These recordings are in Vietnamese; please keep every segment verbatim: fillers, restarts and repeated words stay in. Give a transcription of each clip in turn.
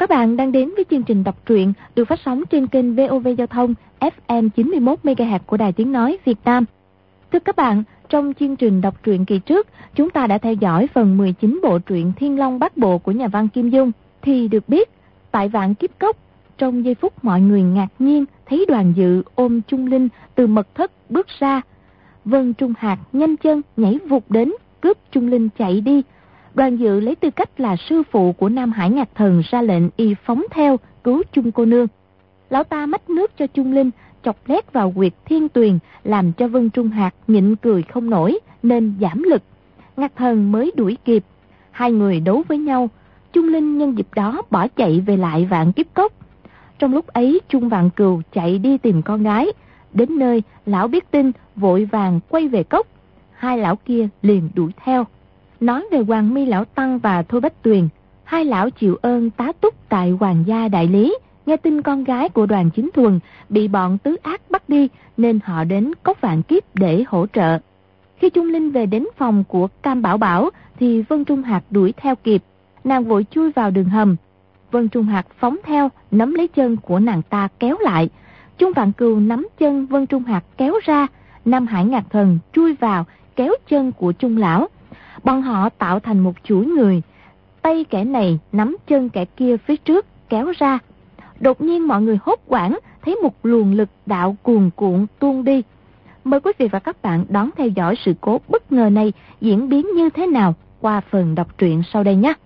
Các bạn đang đến với chương trình đọc truyện được phát sóng trên kênh vê o vê Giao thông ép em chín mươi mốt mê ga héc của Đài Tiếng Nói Việt Nam. Thưa các bạn, trong chương trình đọc truyện kỳ trước, chúng ta đã theo dõi phần mười chín bộ truyện Thiên Long Bát Bộ của nhà văn Kim Dung. Thì được biết, tại Vạn Kiếp Cốc, trong giây phút mọi người ngạc nhiên thấy Đoàn Dự ôm Trung Linh từ mật thất bước ra, Vân Trung Hạc nhanh chân nhảy vụt đến cướp Trung Linh chạy đi. Đoàn Dự lấy tư cách là sư phụ của Nam Hải Ngạc Thần ra lệnh y phóng theo cứu Trung cô nương. Lão ta mách nước cho Trung Linh, chọc lét vào huyệt thiên tuyền, làm cho Vân Trung Hạc nhịn cười không nổi nên giảm lực. Ngạc Thần mới đuổi kịp, hai người đấu với nhau. Trung Linh nhân dịp đó bỏ chạy về lại Vạn Kiếp Cốc. Trong lúc ấy Trung Vạn Cừu chạy đi tìm con gái. Đến nơi lão biết tin, vội vàng quay về cốc. Hai lão kia liền đuổi theo. Nói về Hoàng Mi lão tăng và Thôi Bách Tuyền, hai lão chịu ơn tá túc tại Hoàng gia đại lý. Nghe tin con gái của Đoàn Chính Thuần bị bọn tứ ác bắt đi, nên họ đến cốc Vạn Kiếp để hỗ trợ. Khi Trung Linh về đến phòng của Cam Bảo Bảo thì Vân Trung Hạc đuổi theo kịp. Nàng vội chui vào đường hầm. Vân Trung Hạc phóng theo, nắm lấy chân của nàng ta kéo lại. Trung Vạn Cừu nắm chân Vân Trung Hạc kéo ra. Nam Hải Ngạc Thần chui vào kéo chân của Trung lão. Bọn họ tạo thành một chuỗi người, tay kẻ này nắm chân kẻ kia phía trước kéo ra. Đột nhiên mọi người hốt hoảng thấy một luồng lực đạo cuồn cuộn tuôn đi. Mời quý vị và các bạn đón theo dõi sự cố bất ngờ này diễn biến như thế nào qua phần đọc truyện sau đây nhé.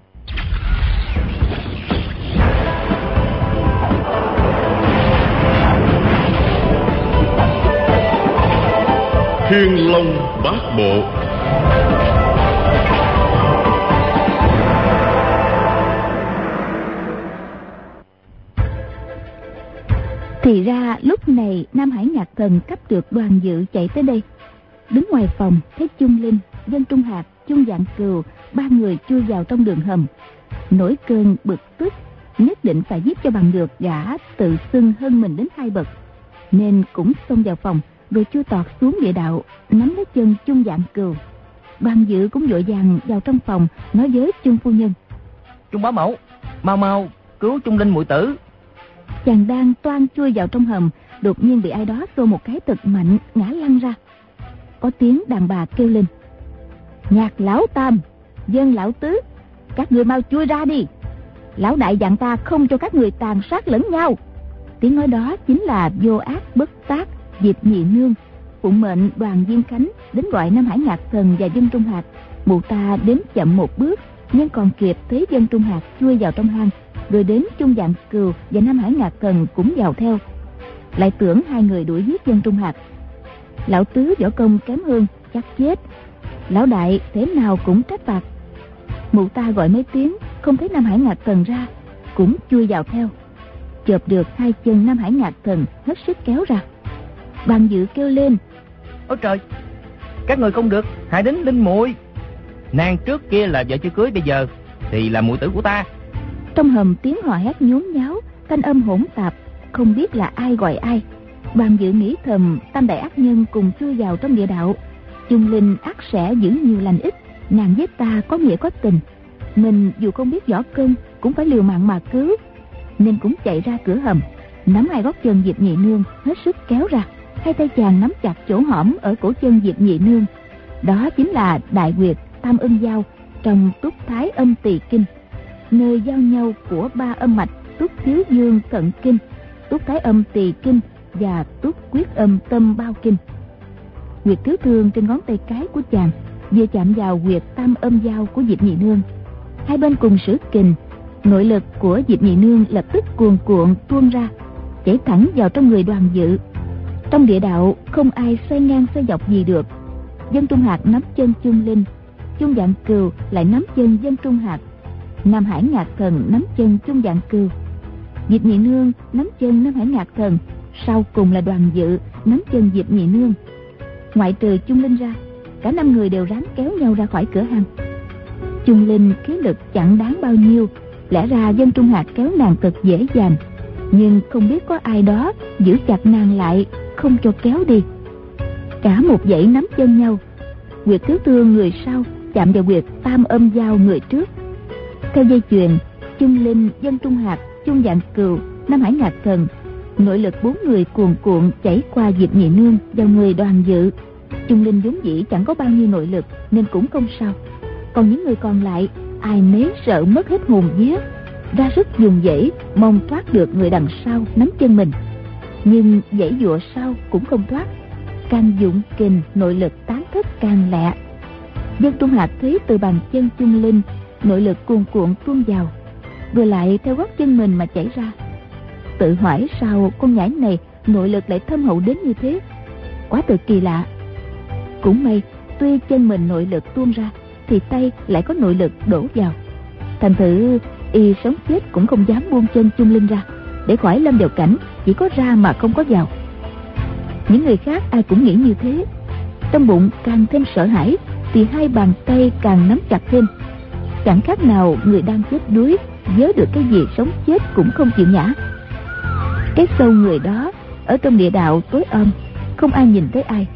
Thiên Long Bát Bộ. Thì ra lúc này Nam Hải Ngạc Thần cấp được Đoàn Dự chạy tới đây. Đứng ngoài phòng thấy Trung Linh, Vân Trung Hạc, Trung Vạn Cừu ba người chui vào trong đường hầm. Nổi cơn bực tức, nhất định phải giết cho bằng được gã tự xưng hơn mình đến hai bậc, nên cũng xông vào phòng rồi chui tọt xuống địa đạo nắm lấy chân Trung Vạn Cừu. Đoàn Dự cũng vội vàng vào trong phòng nói với Trung phu nhân: Trung bá mẫu, mau mau cứu Trung Linh muội tử. Chàng đang toan chui vào trong hầm, đột nhiên bị ai đó xô một cái thật mạnh, ngã lăn ra. Có tiếng đàn bà kêu lên: Nhạc lão tam, Dân lão tứ, các người mau chui ra đi. Lão đại dặn ta không cho các người tàn sát lẫn nhau. Tiếng nói đó chính là Vô Ác Bất Tác, Diệp Nhị Nương, phụng mệnh Đoàn Viên Khánh đến gọi Nam Hải Ngạc Thần và Vân Trung Hạc. Mụ ta đến chậm một bước, nhưng còn kịp thấy Vân Trung Hạc chui vào trong hang, rồi đến Trung Vạn Cừu và Nam Hải Ngạc Thần cũng vào theo. Lại tưởng hai người đuổi giết Vân Trung Hạc. Lão tứ võ công kém hơn chắc chết, lão đại thế nào cũng trách phạt. Mụ ta gọi mấy tiếng không thấy Nam Hải Ngạc Thần ra, cũng chui vào theo. Chộp được hai chân Nam Hải Ngạc Thần hết sức kéo ra. Đoàn Dự kêu lên: Ôi trời, các người không được hại đến Linh muội. Nàng trước kia là vợ chưa cưới, bây giờ thì là muội tử của ta. Trong hầm tiếng hò hét nhốn nháo, thanh âm hỗn tạp, không biết là ai gọi ai. Đoàn Dự nghĩ thầm tam đại ác nhân cùng chui vào trong địa đạo, Trung Linh ắt sẽ giữ nhiều lành ít, nàng với ta có nghĩa có tình, mình dù không biết võ công cũng phải liều mạng mà cứu, nên cũng chạy ra cửa hầm, nắm hai gót chân Diệp Nhị Nương hết sức kéo ra. Hai tay chàng nắm chặt chỗ hõm ở cổ chân Diệp Nhị Nương, đó chính là đại huyệt Tam Âm Giao trong Túc Thái Âm Tỳ Kinh, nơi giao nhau của ba âm mạch Túc Thiếu Dương Cận Kinh, Túc Thái Âm Tỳ Kinh và Túc Quyết Âm Tâm Bao Kinh. Huyệt thiếu thương trên ngón tay cái của chàng vừa chạm vào huyệt Tam Âm Giao của Diệp Nhị Nương, hai bên cùng sử kình, nội lực của Diệp Nhị Nương lập tức cuồn cuộn tuôn ra, chảy thẳng vào trong người Đoàn Dự. Trong địa đạo không ai xoay ngang xoay dọc gì được. Vân Trung Hạc nắm chân Trung Linh, Trung Vạn Cừu lại nắm chân Vân Trung Hạc, Nam Hải Ngạc Thần nắm chân Trung Vạn Cừu, Diệp Nhị Nương nắm chân Nam Hải Ngạc Thần, sau cùng là Đoàn Dự nắm chân Diệp Nhị Nương. Ngoại trừ Trung Linh ra, cả năm người đều ráng kéo nhau ra khỏi cửa hang. Trung Linh khí lực chẳng đáng bao nhiêu, lẽ ra Vân Trung Hạc kéo nàng thật dễ dàng, nhưng không biết có ai đó giữ chặt nàng lại, không cho kéo đi. Cả một dãy nắm chân nhau, huyệt thiếu thương người sau chạm vào huyệt Tam Âm Giao người trước. Theo dây chuyền, Trung Linh, Vân Trung Hạc Chung Vạn Cừu, Nam Hải Ngạc Thần, nội lực bốn người cuồn cuộn chảy qua Diệp Nhị Nương vào người Đoàn Dự. Chung Linh vốn dĩ chẳng có bao nhiêu nội lực nên cũng không sao. Còn những người còn lại, ai nấy sợ mất hết hồn vía, ra sức dùng dãy mong thoát được người đằng sau nắm chân mình. Nhưng dãy dụa sau cũng không thoát, càng dụng kình nội lực tán thất càng lẹ. Dân Trung Hạc thấy từ bàn chân Chung Linh nội lực cuồn cuộn tuôn vào, rồi lại theo gót chân mình mà chảy ra. Tự hỏi sao con nhãi này nội lực lại thâm hậu đến như thế, quá tự kỳ lạ. Cũng may tuy chân mình nội lực tuôn ra thì tay lại có nội lực đổ vào, thành thử y sống chết cũng không dám buông chân Chung Linh ra, để khỏi lâm vào cảnh chỉ có ra mà không có vào. Những người khác ai cũng nghĩ như thế, trong bụng càng thêm sợ hãi thì hai bàn tay càng nắm chặt thêm, chẳng khác nào người đang chết đuối vớ được cái gì sống chết cũng không chịu nhả. Cái sâu người đó ở trong địa đạo tối om, không ai nhìn thấy ai.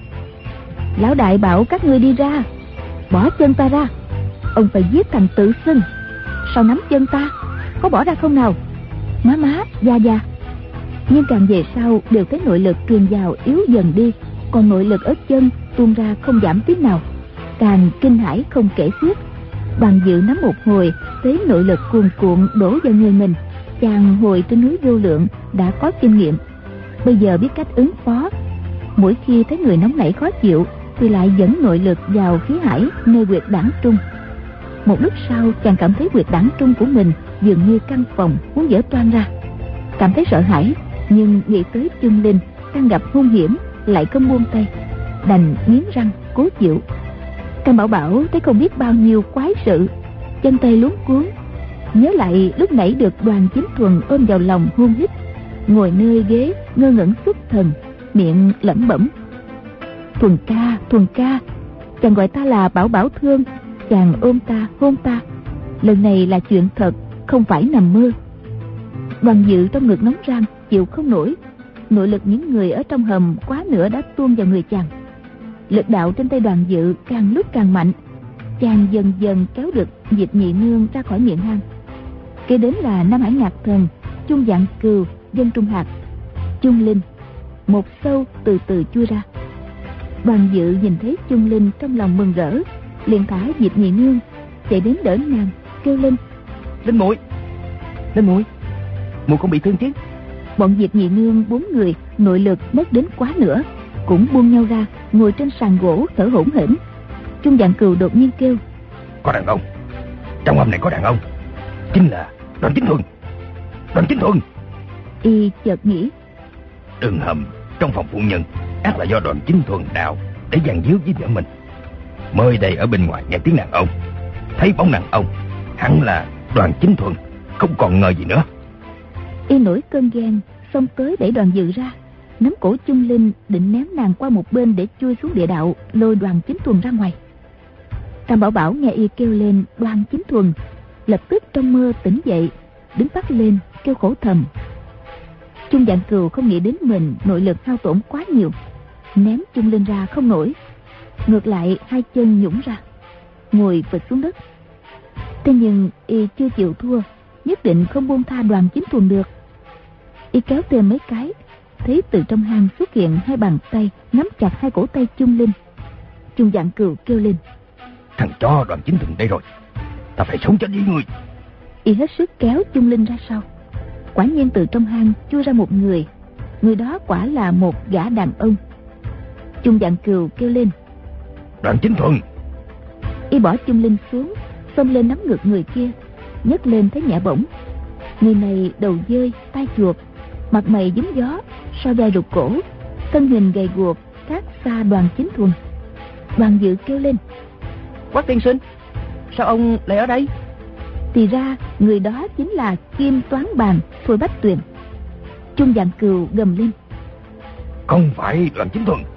Lão đại bảo các ngươi đi ra, bỏ chân ta ra, ông phải giết thằng tự xưng. Sao nắm chân ta, có bỏ ra không nào? Má má, da da. Nhưng càng về sau đều thấy nội lực truyền vào yếu dần đi, còn nội lực ở chân tuôn ra không giảm tí nào, càng kinh hãi không kể xiết. Đoàn Dự nắm một hồi thấy nội lực cuồn cuộn đổ vào người mình. Chàng hồi trên núi Vô Lượng đã có kinh nghiệm, bây giờ biết cách ứng phó. Mỗi khi thấy người nóng nảy khó chịu thì lại dẫn nội lực vào khí hải nơi huyệt đãng trung. Một lúc sau chàng cảm thấy huyệt đãng trung của mình dường như căn phòng muốn vỡ toang ra, cảm thấy sợ hãi, nhưng nghĩ tới Chung Linh đang gặp hung hiểm lại không buông tay, đành nghiến răng cố chịu. Cam Bảo Bảo thấy không biết bao nhiêu quái sự, chân tay luống cuống, nhớ lại lúc nãy được Đoàn Chính Thuần ôm vào lòng hôn hít, ngồi nơi ghế ngơ ngẩn xuất thần, miệng lẩm bẩm: Thuần ca, Thuần ca. Chàng gọi ta là Bảo Bảo thương, chàng ôm ta hôn ta, lần này là chuyện thật, không phải nằm mơ. Đoàn Dự trong ngực nóng rang chịu không nổi, nội lực những người ở trong hầm quá nữa đã tuôn vào người chàng. Lực đạo trên tay Đoàn Dự càng lúc càng mạnh, chàng dần dần kéo được Diệp Nhị Nương ra khỏi miệng hang. Kế đến là Nam Hải Ngạc Thần, Chung Vạn Cừu, Dân Trung Hạc, Chung Linh. Một sâu từ từ chui ra. Đoàn Dự nhìn thấy Chung Linh trong lòng mừng rỡ, liền thả Diệp Nhị Nương chạy đến đỡ nàng, kêu lên: Linh muội, Linh muội, muội không bị thương chứ? Bọn Diệp Nhị Nương bốn người nội lực mất đến quá nữa, cũng buông nhau ra ngồi trên sàn gỗ thở hổn hển. Chung Vạn Cừu đột nhiên kêu: Có đàn ông, trong hầm này có đàn ông, chính là Đoàn Chính Thuần. Đoàn Chính Thuần. Y chợt nghĩ, đường hầm trong phòng phụ nhân ác là do Đoàn Chính Thuần đào để dàn díu với vợ mình. Mới đây ở bên ngoài nghe tiếng đàn ông, thấy bóng đàn ông, hẳn là Đoàn Chính Thuần, không còn ngờ gì nữa. Y nổi cơn ghen, xông tới đẩy Đoàn Dự ra, nắm cổ Chung Linh định ném nàng qua một bên để chui xuống địa đạo, lôi Đoàn Chính Thuần ra ngoài. Tam Bảo Bảo nghe Y kêu lên Đoàn Chính Thuần, lập tức trong mơ tỉnh dậy, đứng bắt lên kêu khổ thầm. Chung Vạn Cừu không nghĩ đến mình nội lực hao tổn quá nhiều, ném Chung Linh ra không nổi, ngược lại hai chân nhũn ra, ngồi phịch xuống đất. Thế nhưng Y chưa chịu thua, nhất định không buông tha Đoàn Chính Thuần được. Y kéo thêm mấy cái, thấy từ trong hang xuất hiện hai bàn tay nắm chặt hai cổ tay Chung Linh. Chung Vạn Cừu kêu lên: Thằng chó Đoàn Chính Thuần đây rồi, ta phải sống chết với người. Y hết sức kéo Chung Linh ra sau. Quả nhiên từ trong hang chui ra một người, người đó quả là một gã đàn ông. Chung Vạn Cừu kêu lên: Đoàn Chính Thuần. Y bỏ Chung Linh xuống, xông lên nắm ngực người kia, nhấc lên thấy nhẹ bổng. Người này đầu dơi, tai chuột, mặt mày dính gió, so vai rụt cổ, thân hình gầy guộc, khác xa Đoàn Chính Thuần. Đoàn Dự kêu lên: Quách tiên sinh, sao ông lại ở đây? Thì ra người đó chính là Kim Toán Bàn Thôi Bách Tuyền. Chung Vạn Cừu gầm lên: Không phải Đoàn Chính Thuần.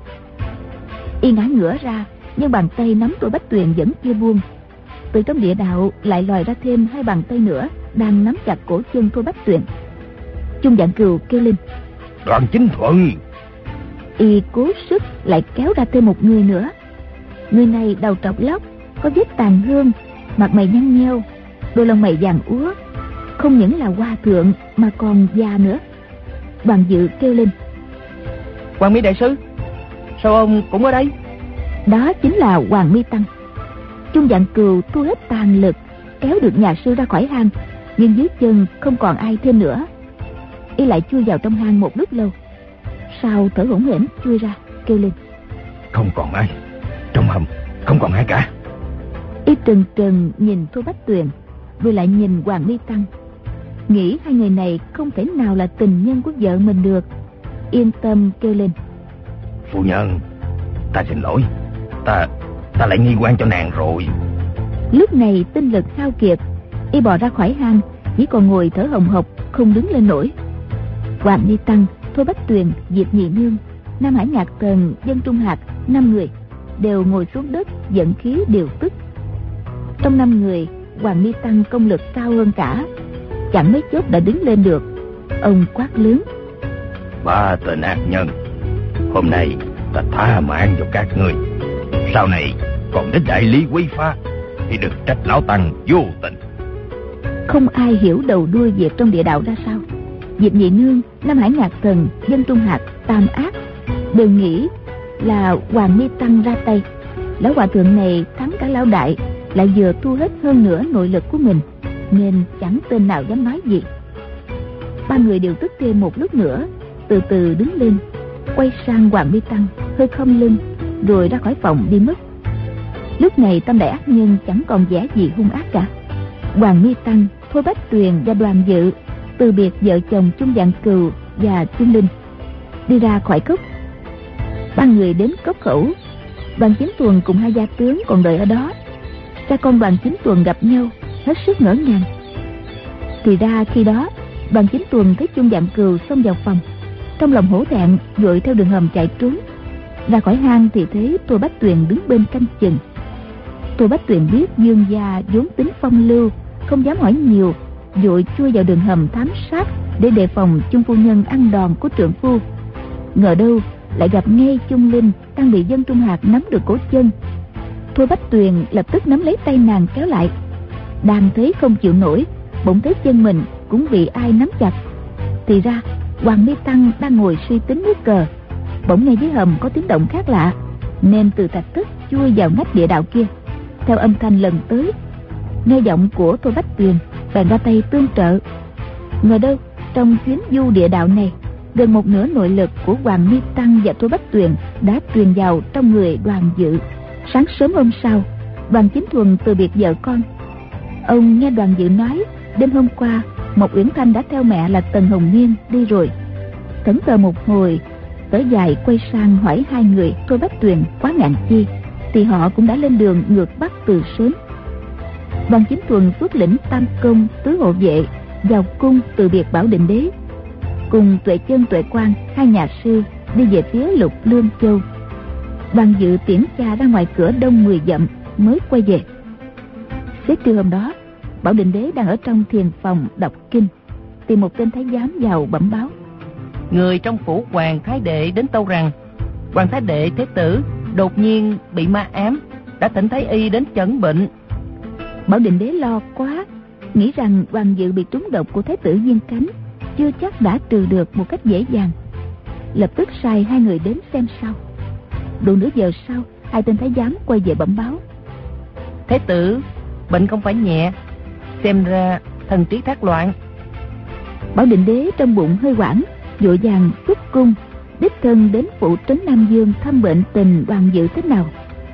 Y ngã ngửa ra, nhưng bàn tay nắm Thôi Bách Tuyền vẫn chưa buông. Từ trong địa đạo lại lòi ra thêm hai bàn tay nữa đang nắm chặt cổ chân Thôi Bách Tuyền. Chung Vạn Cừu kêu lên: Đoàn Chính Thuần. Y cố sức lại kéo ra thêm một người nữa. Người này đầu trọc lóc, có vết tàn hương, mặt mày nhăn nheo, đôi lông mày vàng úa, không những là hòa thượng mà còn già nữa. Đoàn Dự kêu lên: Hoàng Mi đại sư, sao ông cũng ở đây? Đó chính là Hoàng Mi Tăng. Chung Vạn Cừu thu hết tàn lực kéo được nhà sư ra khỏi hang, nhưng dưới chân không còn ai thêm nữa. Y lại chui vào trong hang một lúc lâu, sau thở hổn hển chui ra kêu lên: Không còn ai, trong hầm không còn ai cả. Y trừng trừng nhìn Thôi Bách Tuyền, rồi lại nhìn Hoàng Mi Tăng, nghĩ hai người này không thể nào là tình nhân của vợ mình được. Yên tâm kêu lên: Phu nhân, ta xin lỗi, Ta ta lại nghi quan cho nàng rồi. Lúc này tinh lực hao kiệt, Y bò ra khỏi hang, chỉ còn ngồi thở hồng hộc, không đứng lên nổi. Hoàng Mi Tăng, Thôi Bách Tuyền, Diệp Nhị Nương, Nam Hải Ngạc Tần, Dân Trung Hạc, năm người đều ngồi xuống đất, dẫn khí điều tức. Trong năm người, Hoàng Mi Tăng công lực cao hơn cả, chẳng mấy chốc đã đứng lên được. Ông quát lớn: Ba tên ác nhân, hôm nay ta tha mạng cho các ngươi. Sau này còn đến đại lý quấy phá thì đừng trách lão tăng vô tình. Không ai hiểu đầu đuôi việc trong địa đạo ra sao. Diệp Nhị Nương, Nam Hải Ngạc Thần, Dân Trung Hạc, Tam Ác đều nghĩ là Hoàng Mi Tăng ra tay. Lão hòa thượng này thắng cả lão đại, lại vừa thu hết hơn nữa nội lực của mình, nên chẳng tên nào dám nói gì. Ba người đều tức thêm một lúc nữa, từ từ đứng lên, quay sang Hoàng Mi Tăng, hơi khom lưng, rồi ra khỏi phòng đi mất. Lúc này Tam đại ác nhân chẳng còn vẻ gì hung ác cả. Hoàng Mi Tăng, Thôi Bách Tuyền và Đoàn Dự từ biệt vợ chồng Chung Vạn Cừu và Chung Linh, đi ra khỏi cốc. Ba người đến cốc khẩu, Đoàn Chính Tuần cùng hai gia tướng còn đợi ở đó. Cha con Đoàn Chính Tuần gặp nhau, hết sức ngỡ ngàng. Thì ra khi đó Đoàn Chính Tuần thấy Chung Vạn Cừu xông vào phòng, trong lòng hổ thẹn vội theo đường hầm chạy trốn. Ra khỏi hang thì thấy Thôi Bách Tuyền đứng bên canh chừng. Thôi Bách Tuyền biết Dương gia vốn tính phong lưu, không dám hỏi nhiều, vội chui vào đường hầm thám sát để đề phòng Chung phu nhân ăn đòn của trượng phu. Ngờ đâu lại gặp ngay Chung Linh đang bị Dân Trung Hạc nắm được cổ chân. Thôi Bách Tuyền lập tức nắm lấy tay nàng kéo lại. Đang thấy không chịu nổi, bỗng thấy chân mình cũng bị ai nắm chặt. Thì ra Hoàng Mi Tăng đang ngồi suy tính nước cờ, bỗng nghe dưới hầm có tiếng động khác lạ, nên từ thạch thất chui vào ngách địa đạo kia. Theo âm thanh lần tới, nghe giọng của Thôi Bách Tuyền, bèn ra tay tương trợ. Ngờ đâu trong chuyến du địa đạo này, gần một nửa nội lực của Hoàng Mi Tăng và Thôi Bách Tuyền đã truyền vào trong người Đoàn Dự. Sáng sớm hôm sau, Đoàn Chính Thuần từ biệt vợ con. Ông nghe Đoàn Dự nói đêm hôm qua Mộc Uyển Thanh đã theo mẹ là Tần Hồng Nghiên đi rồi. Thẫn thờ một hồi, tới dài quay sang hỏi hai người Thôi Bách Tuyền quá ngạn chi, thì họ cũng đã lên đường ngược bắc từ sớm. Đoàn Chính Thuần xuất lĩnh tam công tứ hộ vệ vào cung từ biệt Bảo Định Đế, cùng Tuệ Chân, Tuệ Quang, hai nhà sư đi về phía Lục Lương Châu. Đoàn Dự tiễn cha ra ngoài cửa đông mười dặm mới quay về. Xế trưa hôm đó, Bảo Định Đế đang ở trong thiền phòng đọc kinh, tìm một tên thái giám vào bẩm báo: Người trong phủ Hoàng Thái Đệ đến tâu rằng Hoàng Thái Đệ Thế Tử đột nhiên bị ma ám, đã thỉnh Thái Y đến chẩn bệnh. Bảo Định Đế lo quá, nghĩ rằng Đoàn Dự bị trúng độc của Thái tử Diên Cánh, chưa chắc đã trừ được một cách dễ dàng. Lập tức sai hai người đến xem sau. Độ nửa giờ sau, hai tên thái giám quay về bẩm báo: Thế tử bệnh không phải nhẹ, xem ra thần trí thác loạn. Bảo Định Đế trong bụng hơi hoảng, vội vàng xuất cung, đích thân đến phủ trấn Nam Dương thăm bệnh tình Đoàn Dự thế nào.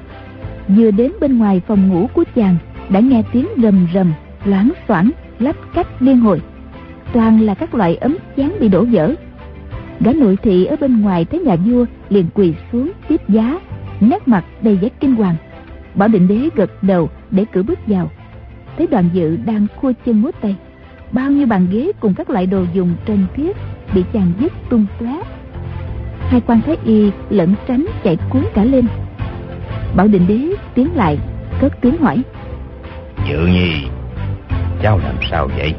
Vừa đến bên ngoài phòng ngủ của chàng, đã nghe tiếng rầm rầm, loảng xoảng, lách cách liên hồi, toàn là các loại ấm chén bị đổ vỡ. Gã nội thị ở bên ngoài thấy nhà vua liền quỳ xuống tiếp giá, nét mặt đầy vẻ kinh hoàng. Bảo Định Đế gật đầu để cử bước vào, thấy Đoàn Dự đang khua chân múa tay, bao nhiêu bàn ghế cùng các loại đồ dùng trần thiết bị chàng vứt tung tóe. Hai quan thái y lẩn tránh chạy cuốn cả lên. Bảo Định Đế tiến lại cất tiếng hỏi: Dự nhi, cháu làm sao vậy?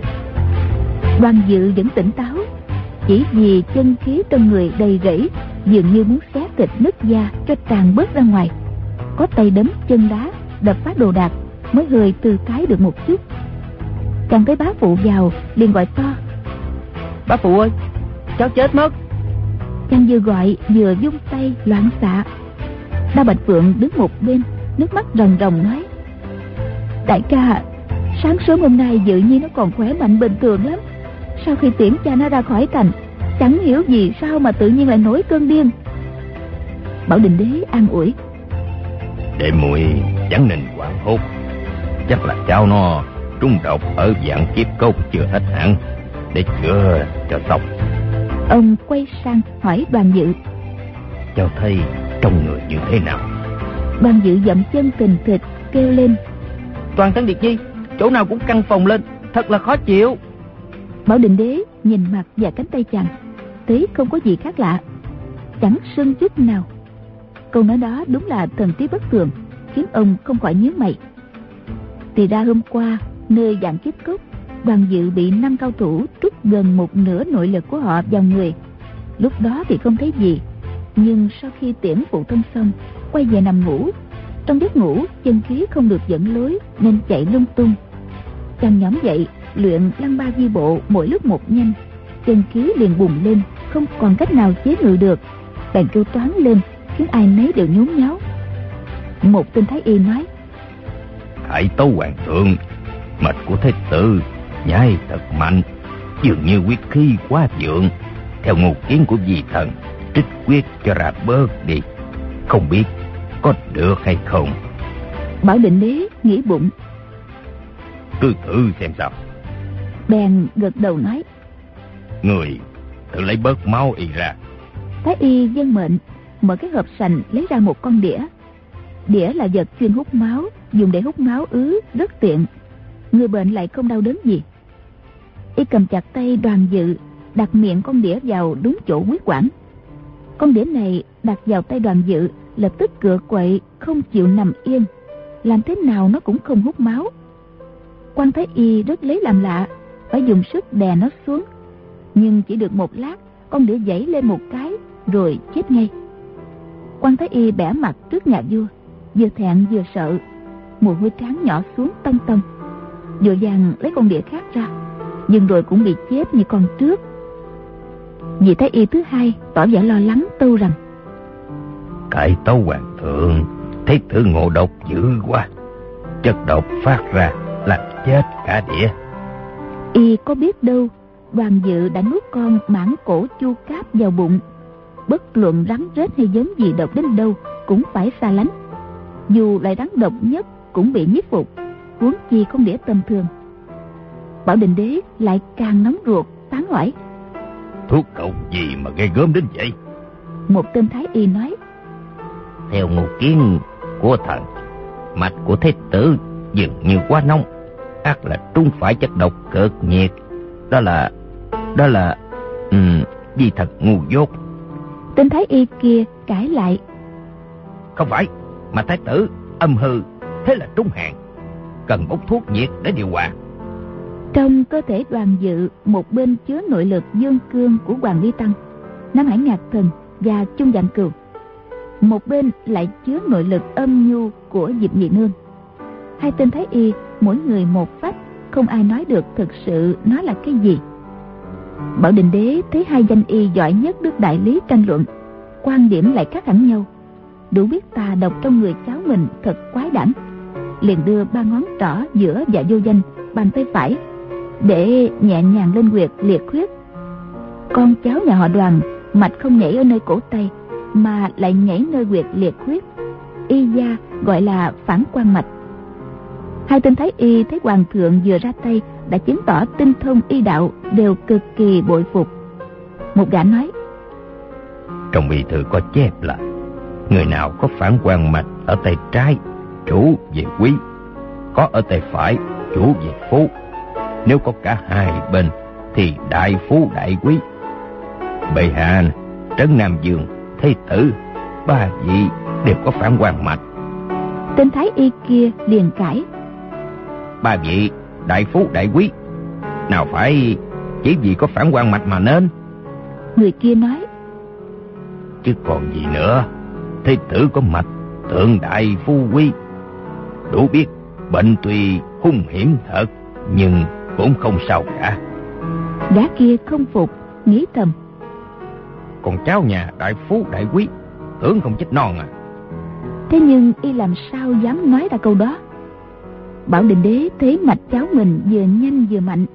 Đoàn Dự vẫn tỉnh táo, chỉ vì chân khí trong người đầy rẫy, dường như muốn xé thịt nứt da cho tràn bớt ra ngoài. Có tay đấm chân đá, đập phá đồ đạc mới hơi tư thái được một chút. Chàng thấy bá phụ vào liền gọi to: Bá phụ ơi, cháu chết mất. Chàng vừa gọi vừa vung tay loạn xạ. Đao Bạch Phượng đứng một bên, nước mắt ròng ròng nói: Đại ca, sáng sớm hôm nay Dự Nhi nó còn khỏe mạnh bình thường lắm. Sau khi tiễn cha nó ra khỏi thành, chẳng hiểu gì sao mà tự nhiên lại nổi cơn điên. Bảo Định Đế an ủi: Đệ muội chẳng nên hoảng hốt, chắc là cháu nó trúng độc ở dạng kiếp cốt chưa hết hẳn, để chữa cho xong. Ông quay sang hỏi Đoàn Dự: Cháu thấy trong người như thế nào? Đoàn Dự dậm chân thình thịch kêu lên: Toàn thân Điệt Nhi, chỗ nào cũng căng phồng lên, thật là khó chịu. Bảo Định Đế nhìn mặt và cánh tay chàng, thấy không có gì khác lạ, chẳng sưng chút nào. Câu nói đó đúng là thần trí bất thường, khiến ông không khỏi nhíu mày. Thì ra hôm qua nơi dạng kiếp cốc, Đoàn Dự bị năm cao thủ trút gần một nửa nội lực của họ vào người. Lúc đó thì không thấy gì, nhưng sau khi tiễn phụ thân xong, quay về nằm ngủ. Trong giấc ngủ chân khí không được dẫn lối nên chạy lung tung. Chàng nhõm dậy luyện lăng ba di bộ mỗi lúc một nhanh, chân khí liền bùng lên, không còn cách nào chế ngự được, bèn kêu toáng lên, khiến ai nấy đều nhốn nháo. Một tên thái y nói: Khải Tấu Hoàng thượng, mạch của thế tử nhai thật mạnh, dường như huyết khí quá vượng. Theo ngụ kiến của vi thần, trích huyết cho ra bớt đi, không biết có được hay không. Bảo Định Đế nghĩ bụng: Cứ thử xem sao. Bèn gật đầu nói: Người thử lấy bớt máu y ra. Thái y vâng mệnh, mở cái hộp sành lấy ra một con đĩa. Đĩa là vật chuyên hút máu, dùng để hút máu ứ rất tiện, người bệnh lại không đau đớn gì. Y cầm chặt tay Đoàn Dự, đặt miệng con đĩa vào đúng chỗ huyết quản. Con đĩa này đặt vào tay Đoàn Dự, lập tức cựa quậy không chịu nằm yên, làm thế nào nó cũng không hút máu. Quan Thái Y rất lấy làm lạ, phải dùng sức đè nó xuống, nhưng chỉ được một lát, con đĩa giãy lên một cái rồi chết ngay. Quan Thái Y bẻ mặt trước nhà vua, vừa thẹn vừa sợ, mồ hôi trán nhỏ xuống tông tông, vội vàng lấy con đĩa khác ra, nhưng rồi cũng bị chết như con trước. Vị Thái Y thứ hai tỏ vẻ lo lắng tâu rằng: Cải Tấu Hoàng thượng, thế tử ngộ độc dữ quá, chất độc phát ra là chết cả đĩa. Y có biết đâu, Đoàn Dự đã nuốt con mãng cổ chu cáp vào bụng, bất luận rắn rết hay giống gì độc đến đâu cũng phải xa lánh, dù lại rắn độc nhất cũng bị nhiếp phục, huống chi con đĩa tầm thường. Bảo Định Đế lại càng nóng ruột, tán hỏi: Thuốc độc gì mà ghê gớm đến vậy? Một tên thái y nói: Theo ngụ kiến của thần, mạch của thế tử dường như quá nóng, ắt là trúng phải chất độc cực nhiệt. Đó là đó là um, vì thật ngu dốt. Tên thái y kia cãi lại: Không phải, mà thái tử âm hư, thế là trúng hạn, cần bốc thuốc nhiệt để điều hòa. Trong cơ thể Đoàn Dự, một bên chứa nội lực dương cương của Hoàng Ly Tăng, Nam Hải Ngạc Thần và Chung Vạn Cừu, một bên lại chứa nội lực âm nhu của Diệp Nhị Nương. Hai tên thái y mỗi người một phách, không ai nói được thực sự nó là cái gì. Bảo Định Đế thấy hai danh y giỏi nhất nước đại lý tranh luận, quan điểm lại khác hẳn nhau, đủ biết tà độc trong người cháu mình thật quái đản, liền đưa ba ngón trỏ giữa và vô danh bàn tay phải để nhẹ nhàng lên huyệt liệt huyết. Con cháu nhà họ Đoàn mạch không nhảy ở nơi cổ tay mà lại nhảy nơi huyệt liệt huyết, y gia gọi là phản quan mạch. Hai tên thái y thấy hoàng thượng vừa ra tay đã chứng tỏ tinh thông y đạo, đều cực kỳ bội phục. Một gã nói: Trong y thư có chép là người nào có phản quan mạch ở tay trái chủ về quý, có ở tay phải chủ về phú, nếu có cả hai bên thì đại phú đại quý. Bệ hạ, Trấn Nam Dương, thế tử, ba vị đều có phản quan mạch. Tên thái y kia liền cãi: Ba vị đại phú đại quý, nào phải chỉ vì có phản quan mạch mà nên. Người kia nói: Chứ còn gì nữa, thế tử có mạch thượng đại phú quý, đủ biết bệnh tuy hung hiểm thật, nhưng cũng không sao cả. Gã kia không phục, nghĩ thầm: Con cháu nhà đại phú đại quý, tưởng không chết non à. Thế nhưng y làm sao dám nói ra câu đó. Bảo Định Đế thấy mạch cháu mình vừa nhanh vừa mạnh,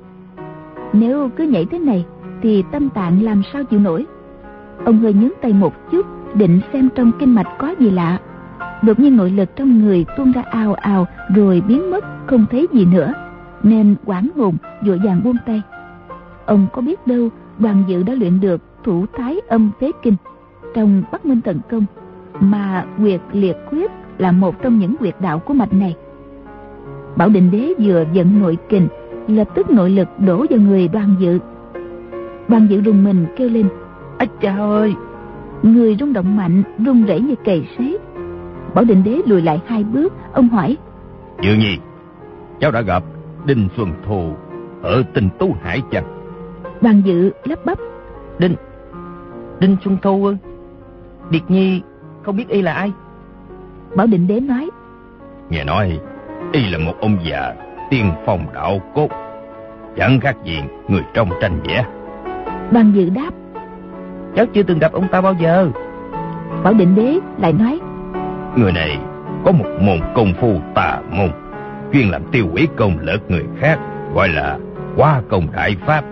nếu cứ nhảy thế này thì tâm tạng làm sao chịu nổi. Ông hơi nhướng tay một chút, định xem trong kinh mạch có gì lạ. Đột nhiên nội lực trong người tuôn ra ào ào rồi biến mất không thấy gì nữa, nên hoảng hồn vội vàng buông tay. Ông có biết đâu Đoàn Dự đã luyện được thủ thái âm phế kinh trong Bắc Minh Thần Công, mà huyệt liệt huyết là một trong những huyệt đạo của mạch này. Bảo Định Đế vừa vận nội kình, lập tức nội lực đổ vào người Đoàn Dự. Đoàn Dự rùng mình kêu lên: Ây cha ơi! Người rung động mạnh, run rẩy như cầy sét. Bảo Định Đế lùi lại hai bước. Ông hỏi: Dự Nhi, cháu đã gặp Đinh Xuân Thu ở Tinh Tú Hải chăng? Đoàn Dự lắp bắp: Đinh Đinh Xuân Thu ư? Điệt Nhi không biết y là ai. Bảo Định Đế nói: Nghe nói y là một ông già tiên phong đạo cốt, chẳng khác gì người trong tranh vẽ. Đoàn Dự đáp: Cháu chưa từng gặp ông ta bao giờ. Bảo Định Đế lại nói: Người này có một môn công phu tà môn, chuyên làm tiêu hủy công lực người khác, gọi là Hóa Công Đại Pháp,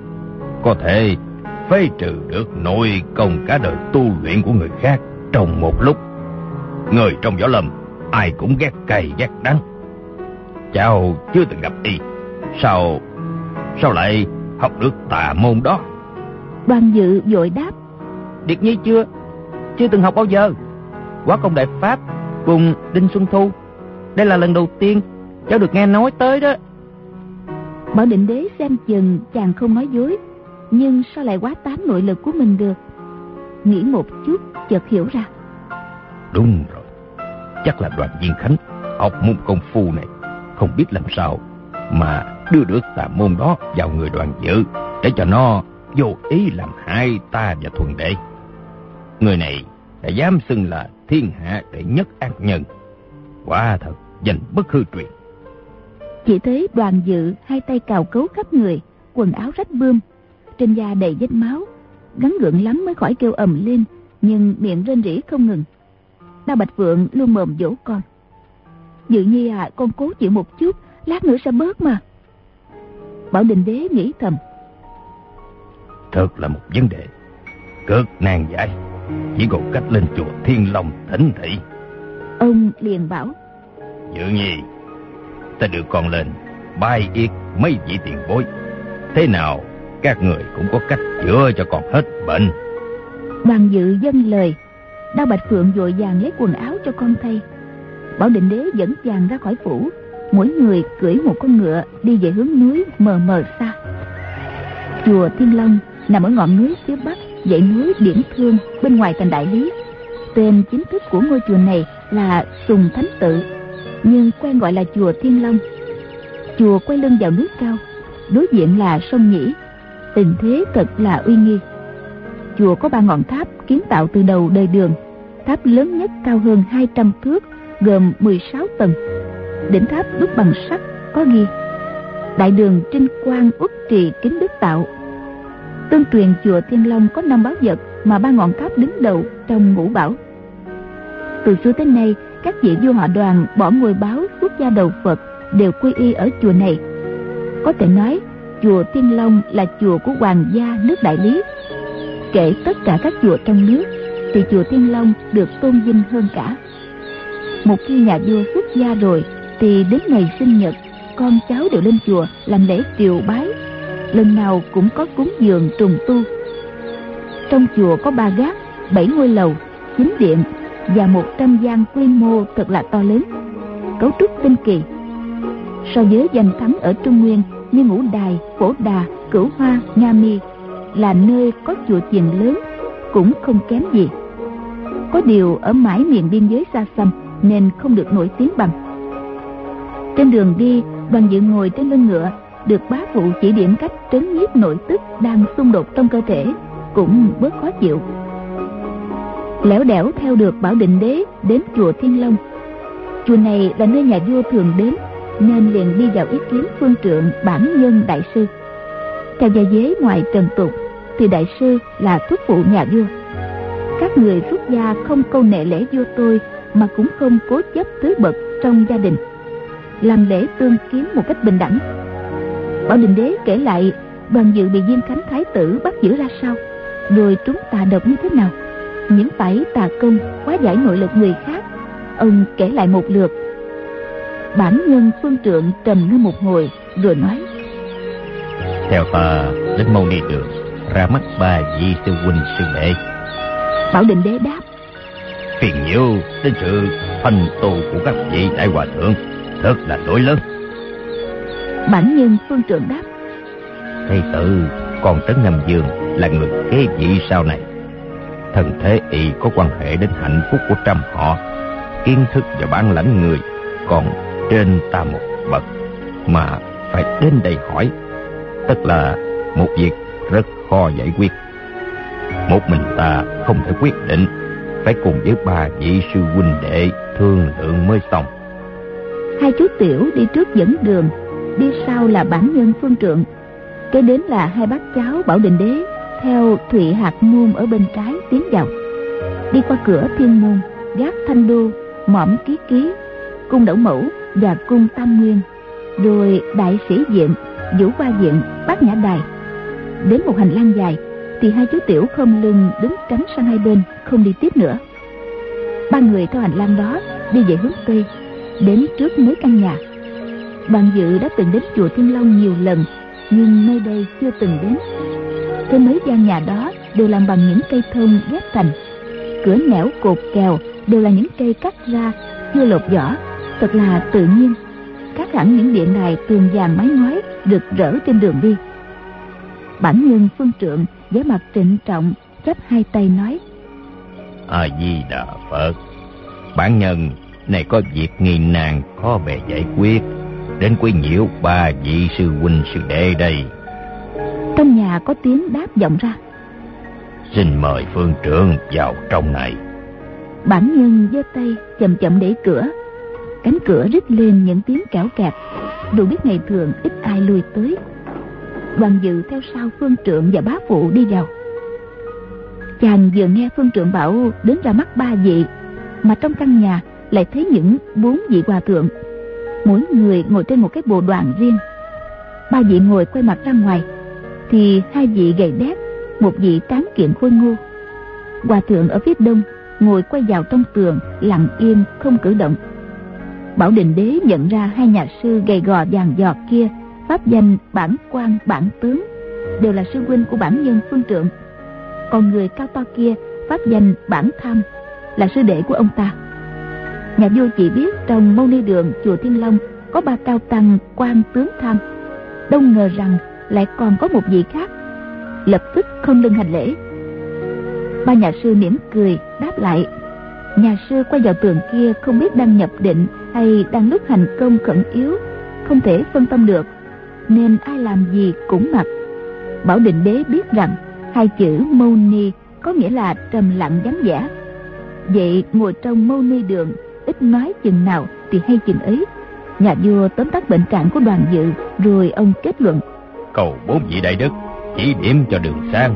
có thể phế trừ được nội công cả đời tu luyện của người khác trong một lúc. Người trong võ lâm ai cũng ghét cay ghét đắng. Cháu chưa từng gặp y, sao sao lại học được tà môn đó? Đoàn Dự vội đáp: Điệt Nhi chưa chưa từng học bao giờ. Hóa Công Đại Pháp cùng Đinh Xuân Thu, đây là lần đầu tiên cháu được nghe nói tới đó. Bảo Định Đế xem chừng chàng không nói dối, nhưng sao lại quá tán nội lực của mình được. Nghĩ một chút chợt hiểu ra. Đúng rồi, chắc là Đoàn Viên Khánh học môn công phu này không biết làm sao mà đưa được tà môn đó vào người Đoàn Dự, để cho nó vô ý làm hại ta và Thuần Đệ. Người này đã dám xưng là thiên hạ đệ nhất ác nhân, quả thật danh bất hư truyền. Chỉ thấy Đoàn Dự hai tay cào cấu khắp người, quần áo rách bươm, trên da đầy vết máu, gắng gượng lắm mới khỏi kêu ầm lên, nhưng miệng rên rỉ không ngừng. Đao Bạch Phượng luôn mồm dỗ con: Dự Nhi à, con cố chịu một chút, lát nữa sẽ bớt mà. Bảo Định Đế nghĩ thầm: Thật là một vấn đề cực nan giải, chỉ còn cách lên chùa Thiên Long thỉnh thị. Ông liền bảo: Dự Nhi, ta đưa con lên bài yết mấy vị tiền bối, thế nào các người cũng có cách chữa cho con hết bệnh. Đoàn Dự dâng lời. Đao Bạch Phượng vội vàng lấy quần áo cho con thay. Bảo Định Đế dẫn chàng ra khỏi phủ, mỗi người cưỡi một con ngựa đi về hướng núi mờ mờ xa. Chùa Thiên Long nằm ở ngọn núi phía bắc dãy núi Điển Thương bên ngoài thành Đại Lý. Tên chính thức của ngôi chùa này là Sùng Thánh Tự, nhưng quen gọi là chùa Thiên Long. Chùa quay lưng vào núi cao, đối diện là sông Nhĩ, tình thế thật là uy nghi. Chùa có ba ngọn tháp kiến tạo từ đầu đời Đường. Tháp lớn nhất cao hơn hai trăm thước, gồm mười sáu tầng. Đỉnh tháp đúc bằng sắt, có ghi: Đại Đường Trinh Quang Uất Trì Kính Đức Tạo. Tương truyền chùa Thiên Long có năm báu vật mà ba ngọn tháp đứng đầu trong ngũ bảo. Từ xưa tới nay, các vị vua họ Đoàn bỏ ngôi báo xuất gia đầu Phật đều quy y ở chùa này. Có thể nói chùa Thiên Long là chùa của hoàng gia nước Đại Lý. Kể tất cả các chùa trong nước thì chùa Thiên Long được tôn vinh hơn cả. Một khi nhà vua xuất gia rồi thì đến ngày sinh nhật, con cháu đều lên chùa làm lễ triều bái, lần nào cũng có cúng dường trùng tu. Trong chùa có ba gác, bảy ngôi lầu, chín điện và một trăm gian quy mô thật là to lớn, cấu trúc tinh kỳ. So với danh thắng ở Trung Nguyên như Ngũ Đài, Phổ Đà, Cửu Hoa, Nga Mi, là nơi có chùa chiền lớn cũng không kém gì. Có điều ở mãi miền biên giới xa xăm nên không được nổi tiếng bằng. Trên đường đi, Đoàn Dự ngồi trên lưng ngựa, được bá phụ chỉ điểm cách trấn nhiếp nội tức đang xung đột trong cơ thể, cũng bớt khó chịu. Lẻo đẻo theo được Bảo Định Đế đến chùa Thiên Long. Chùa này là nơi nhà vua thường đến, nên liền đi vào ý kiến phương trượng Bản Nhân đại sư. Theo gia giới ngoài trần tục thì đại sư là thúc phụ nhà vua. Các người xuất gia không câu nệ lễ vua tôi, mà cũng không cố chấp tứ bậc trong gia đình, làm lễ tương kiến một cách bình đẳng. Bảo Định Đế kể lại Đoàn Dự bị Diên Khánh thái tử bắt giữ ra sao, rồi trúng tà độc như thế nào, những phải tà công quá giải nội lực người khác. Ông kể lại một lượt. Bản Nhân phương trượng trầm ngâm một hồi rồi nói: Theo ta đến Mâu Ni Đường ra mắt ba vị sư huynh sư đệ. Bảo Định Đế đáp: Phiền nhiêu đến sự thành tu của các vị đại hòa thượng, thật là lỗi lớn. Bản Nhân phương trượng đáp: Thầy tử còn Trấn Nam Dương là người kế vị sau này. Thần thế y có quan hệ đến hạnh phúc của trăm họ, kiến thức và bản lãnh người còn trên ta một bậc, mà phải đến đây hỏi, tất là một việc rất khó giải quyết. Một mình ta không thể quyết định, phải cùng với ba vị sư huynh đệ thương lượng mới xong. Hai chú tiểu đi trước dẫn đường, đi sau là Bản Nhân phương trượng, kế đến là hai bác cháu Bảo Định Đế theo Thụy Hạt Môn ở bên trái tiến vào. Đi qua cửa Thiên Môn, gác Thanh Đô, Mỏm Ký Ký, cung Đẩu Mẫu và cung Tam Nguyên, rồi Đại Sĩ Viện, Vũ Hoa Viện, Bát Nhã Đài. Đến một hành lang dài thì hai chú tiểu khom lưng đứng tránh sang hai bên, không đi tiếp nữa. Ba người theo hành lang đó đi về hướng tây, đến trước mấy căn nhà. Đoàn Dự đã từng đến chùa Thiên Long nhiều lần, nhưng nơi đây chưa từng đến. Trên mấy gian nhà đó đều làm bằng những cây thông ghép thành, cửa nẻo cột kèo đều là những cây cắt ra chưa lột vỏ, thật là tự nhiên, khác hẳn những điện đài tường vàng mái ngói rực rỡ trên đường đi. Bản Nhân phương trượng vẻ mặt trịnh trọng, chắp hai tay nói: A Di Đà Phật. Bản nhân này có việc nghi nan khó bề giải quyết, đến quấy nhiễu ba vị sư huynh sư đệ đây. Trong nhà có tiếng đáp vọng ra: Xin mời phương trượng vào trong này. Bản Nhân giơ tay chậm chậm đẩy cửa, cánh cửa rít lên những tiếng kẽo kẹt, đủ biết ngày thường ít ai lui tới. Đoàn Dự theo sau phương trượng và bá phụ đi vào. Chàng vừa nghe phương trượng bảo đến ra mắt ba vị, mà trong căn nhà lại thấy những bốn vị hòa thượng, mỗi người ngồi trên một cái bồ đoàn riêng. Ba vị ngồi quay mặt ra ngoài, thì hai vị gầy đét, một vị tráng kiện khôi ngô. Hòa thượng ở phía đông ngồi quay vào trong tường, lặng im không cử động. Bảo Định Đế nhận ra hai nhà sư gầy gò vàng giọt kia pháp danh Bản Quan Bản Tướng, đều là sư huynh của Bản Nhân phương trượng. Còn người cao to kia pháp danh Bản Tham, là sư đệ của ông ta. Nhà vua chỉ biết trong Mâu Ni Đường chùa Thiên Long có ba cao tăng Quan Tướng Tham, đâu ngờ rằng lại còn có một vị khác, lập tức không lưng hành lễ. Ba nhà sư mỉm cười đáp lại. Nhà sư quay vào tường kia không biết đang nhập định hay đang lúc hành công khẩn yếu, không thể phân tâm được, nên ai làm gì cũng mặc. Bảo Định Đế biết rằng hai chữ Mâu Ni có nghĩa là trầm lặng vắng vẻ, vậy ngồi trong Mâu Ni Đường ít nói chừng nào thì hay chừng ấy. Nhà vua tóm tắt bệnh trạng của Đoàn Dự, rồi ông kết luận: Cầu bốn vị đại đức chỉ điểm cho đường sang.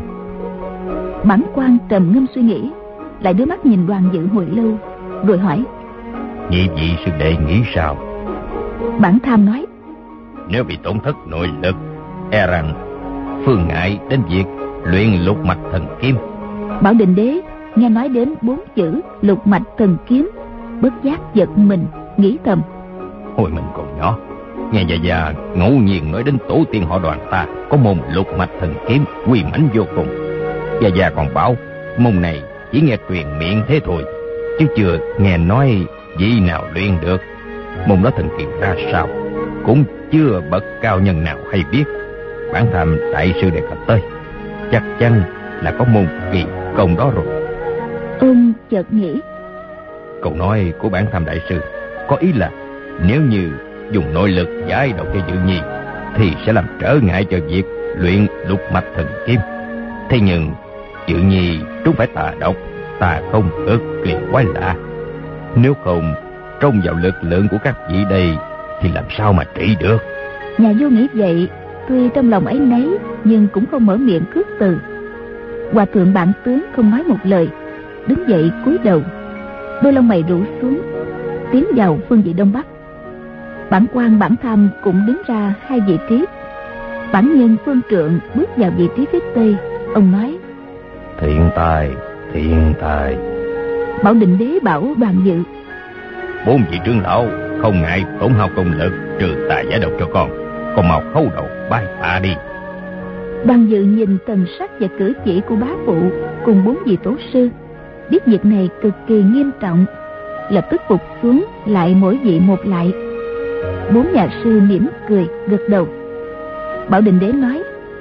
Bản Quan trầm ngâm suy nghĩ, lại đưa mắt nhìn Đoàn Dự hồi lâu, rồi hỏi: Nhị vị sư đệ nghĩ sao? Bản Tham nói: Nếu bị tổn thất nội lực, e rằng phương ngại đến việc luyện lục mạch thần kiếm. Bảo Định Đế nghe nói đến bốn chữ lục mạch thần kiếm, bất giác giật mình, nghĩ thầm: Hồi mình còn nhỏ, nghe già già ngẫu nhiên nói đến tổ tiên họ Đoàn ta có môn lục mạch thần kiếm uy mãnh vô cùng. Già già còn bảo môn này chỉ nghe truyền miệng thế thôi, chứ chưa nghe nói vị nào luyện được. Môn đó thần kỳ ra sao cũng chưa bậc cao nhân nào hay biết. Bản Tham đại sư đề cập tới, chắc chắn là có môn kỳ công đó rồi. Ông chợt nghĩ, câu nói của Bản Tham đại sư có ý là nếu như dùng nội lực giải độc cho Dự Nhi thì sẽ làm trở ngại cho việc luyện lục mạch thần kiếm. Thế nhưng Dự Nhi trúng phải tà độc, tà không cực kỳ quái lạ. Nếu không trông vào lực lượng của các vị đây thì làm sao mà trị được. Nhà vua nghĩ vậy, tuy trong lòng ấy nấy nhưng cũng không mở miệng khước từ. Hòa thượng Bản Tướng không nói một lời, đứng dậy cúi đầu, đôi lông mày rũ xuống, tiến vào phương vị đông bắc. Bản quan Bản Tham cũng đứng ra hai vị trí. Bản nhân Phương Trượng bước vào vị trí phía tây. Ông nói: Thiện tài, thiện tài. Bảo Định Đế bảo Đoàn Dự: Bốn vị trưởng lão không ngại tổn hao công lực trừ tà giải độc cho con, con mau khấu đầu bái tạ đi. Đoàn Dự nhìn tần sắc và cử chỉ của bá phụ cùng bốn vị tổ sư, biết việc này cực kỳ nghiêm trọng, lập tức phục xuống lại mỗi vị một lại. Bốn nhà sư mỉm cười gật đầu. Bảo Định Đế nói: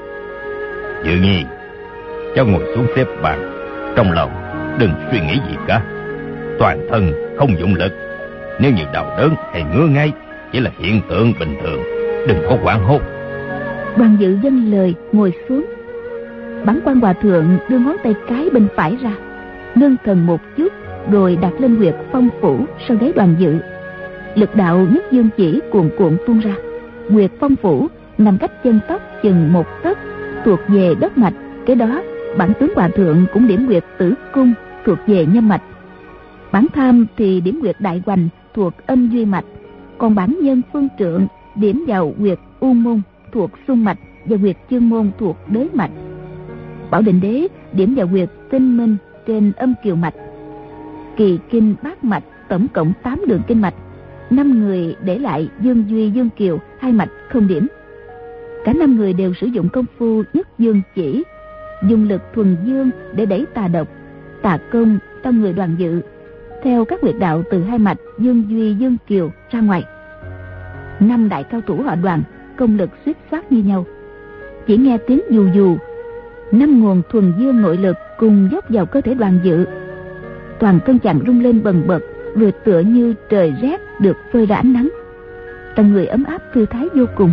Dự Nhi, cháu ngồi xuống xếp bàn, trong lòng đừng suy nghĩ gì cả, toàn thân không dụng lực. Nếu như đau đớn hay ngứa ngáy chỉ là hiện tượng bình thường, đừng có hoảng hốt. Đoàn Dự dâng lời ngồi xuống. Bản quan hòa thượng đưa ngón tay cái bên phải ra, ngưng thần một chút rồi đặt lên huyệt phong phủ sau gáy Đoàn Dự. Lực đạo nhất dương chỉ cuồn cuộn tuôn ra. Huyệt phong phủ nằm cách chân tóc chừng một tấc, thuộc về đất mạch. Kế đó Bản Tướng hòa thượng cũng điểm huyệt tử cung, thuộc về nhâm mạch. Bản Tham thì điểm huyệt đại hoành, thuộc âm duy mạch. Còn bản nhân Phương Trượng điểm vào huyệt u môn, thuộc xung mạch, và huyệt chương môn thuộc đới mạch. Bảo Định Đế điểm vào huyệt tinh minh trên âm kiều mạch. Kỳ kinh bát mạch tổng cộng tám đường kinh mạch. Năm người để lại dương duy dương kiều hai mạch không điểm. Cả năm người đều sử dụng công phu nhất dương chỉ, dùng lực thuần dương để đẩy tà độc, tà công trong người Đoàn Dự theo các huyệt đạo từ hai mạch dương duy dương kiều ra ngoài. Năm đại cao thủ họ Đoàn công lực suýt soát như nhau. Chỉ nghe tiếng dù dù, năm nguồn thuần dương nội lực cùng dốc vào cơ thể Đoàn Dự. Toàn thân chàng rung lên bần bật, vừa tựa như trời rét được phơi ra ánh nắng. Trong người ấm áp thư thái vô cùng.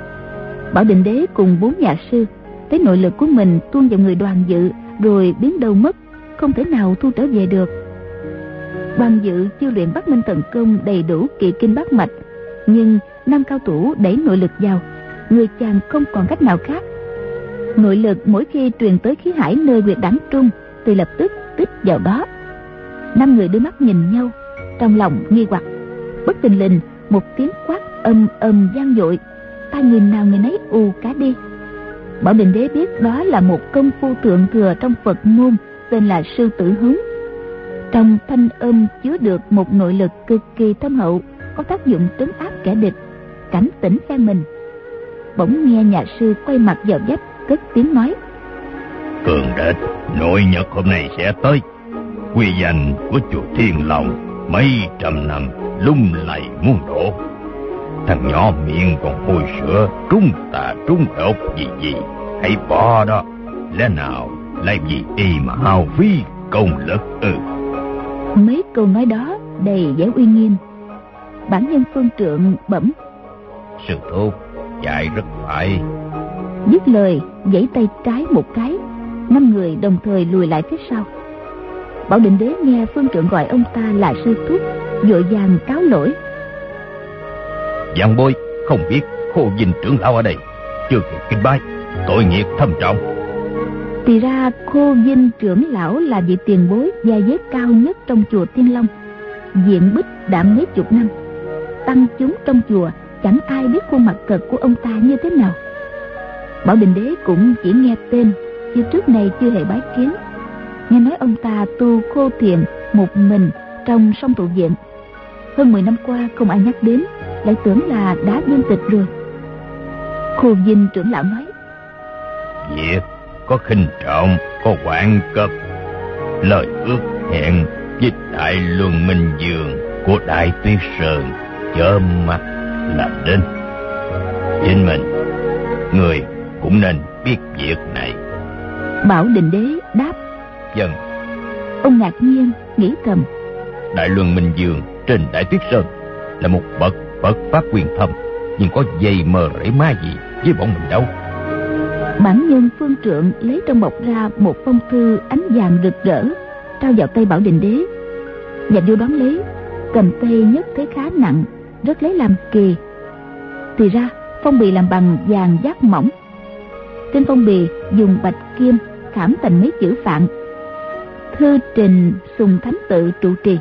Bảo Định Đế cùng bốn nhà sư thấy nội lực của mình tuôn vào người Đoàn Dự rồi biến đâu mất, không thể nào thu trở về được. Đoàn Dự chưa luyện Bắc Minh Thần Công đầy đủ kỳ kinh bát mạch, nhưng năm cao thủ đẩy nội lực vào, người chàng không còn cách nào khác. Nội lực mỗi khi truyền tới khí hải nơi huyệt đẳng trung thì lập tức tích vào đó. Năm người đưa mắt nhìn nhau, trong lòng nghi hoặc. Bất thình lình một tiếng quát âm âm vang dội, tai người nào người nấy ù cả đi. Bảo Định Đế biết đó là một công phu thượng thừa trong Phật môn, tên là sư tử hống. Trong thanh âm chứa được một nội lực cực kỳ thâm hậu, có tác dụng trấn áp kẻ địch, cảnh tỉnh phe mình. Bỗng nghe nhà sư quay mặt vào vách, cất tiếng nói: Cường địch nội nhật hôm nay sẽ tới. Quy danh của chùa Thiên Long mấy trăm năm lung lay muôn độ. Thằng nhỏ miệng còn hôi sữa, trúng tà trúng ốc gì gì, hãy bỏ đó. Lẽ nào lại vì y mà hao phí công lực ư? Mấy câu nói đó đầy vẻ uy nghiêm. Bản nhân Phương Trượng bẩm: Sư thúc dạy rất phải. Dứt lời giãy tay trái một cái, năm người đồng thời lùi lại phía sau. Bảo Định Đế nghe Phương Trượng gọi ông ta là sư thúc, vội vàng cáo lỗi: Giảng bối không biết Khô Vinh trưởng lão ở đây, chưa kịp kinh bái, tội nghiệp thâm trọng. Thì ra Khô Vinh trưởng lão là vị tiền bối gia giới cao nhất trong chùa Thiên Long, diện bích đã mấy chục năm. Tăng chúng trong chùa chẳng ai biết khuôn mặt thật của ông ta như thế nào. Bảo Định Đế cũng chỉ nghe tên, chứ trước này chưa hề bái kiến. Nghe nói ông ta tu khô thiền một mình trong sông Tụ Viện, hơn mười năm qua không ai nhắc đến, lại tưởng là đã viên tịch rồi. Khô Vinh trưởng lão nói: Việc có khinh trọng, có hoạn cấp. Lời ước hẹn với Đại Luân Minh Dương của Đại Tuyết Sơn chớ mắt làm đến. Chính mình, người cũng nên biết việc này. Bảo Định Đế đáp: Vâng. Ông ngạc nhiên nghĩ thầm: Đại Luân Minh Dương trên Đại Tuyết Sơn là một bậc Phật pháp quyền thâm, nhưng có dây mờ rễ ma gì với bọn mình đâu. Bản nhân Phương Trượng lấy trong bọc ra một phong thư ánh vàng rực rỡ, trao vào tay Bảo Định Đế. Nhà vua đón lấy, cầm tay nhất thế khá nặng, rất lấy làm kỳ, Thì ra phong bì làm bằng vàng giác mỏng, trên phong bì dùng bạch kim khảm thành mấy chữ Phạn: thư trình Sùng Thánh Tự trụ trì.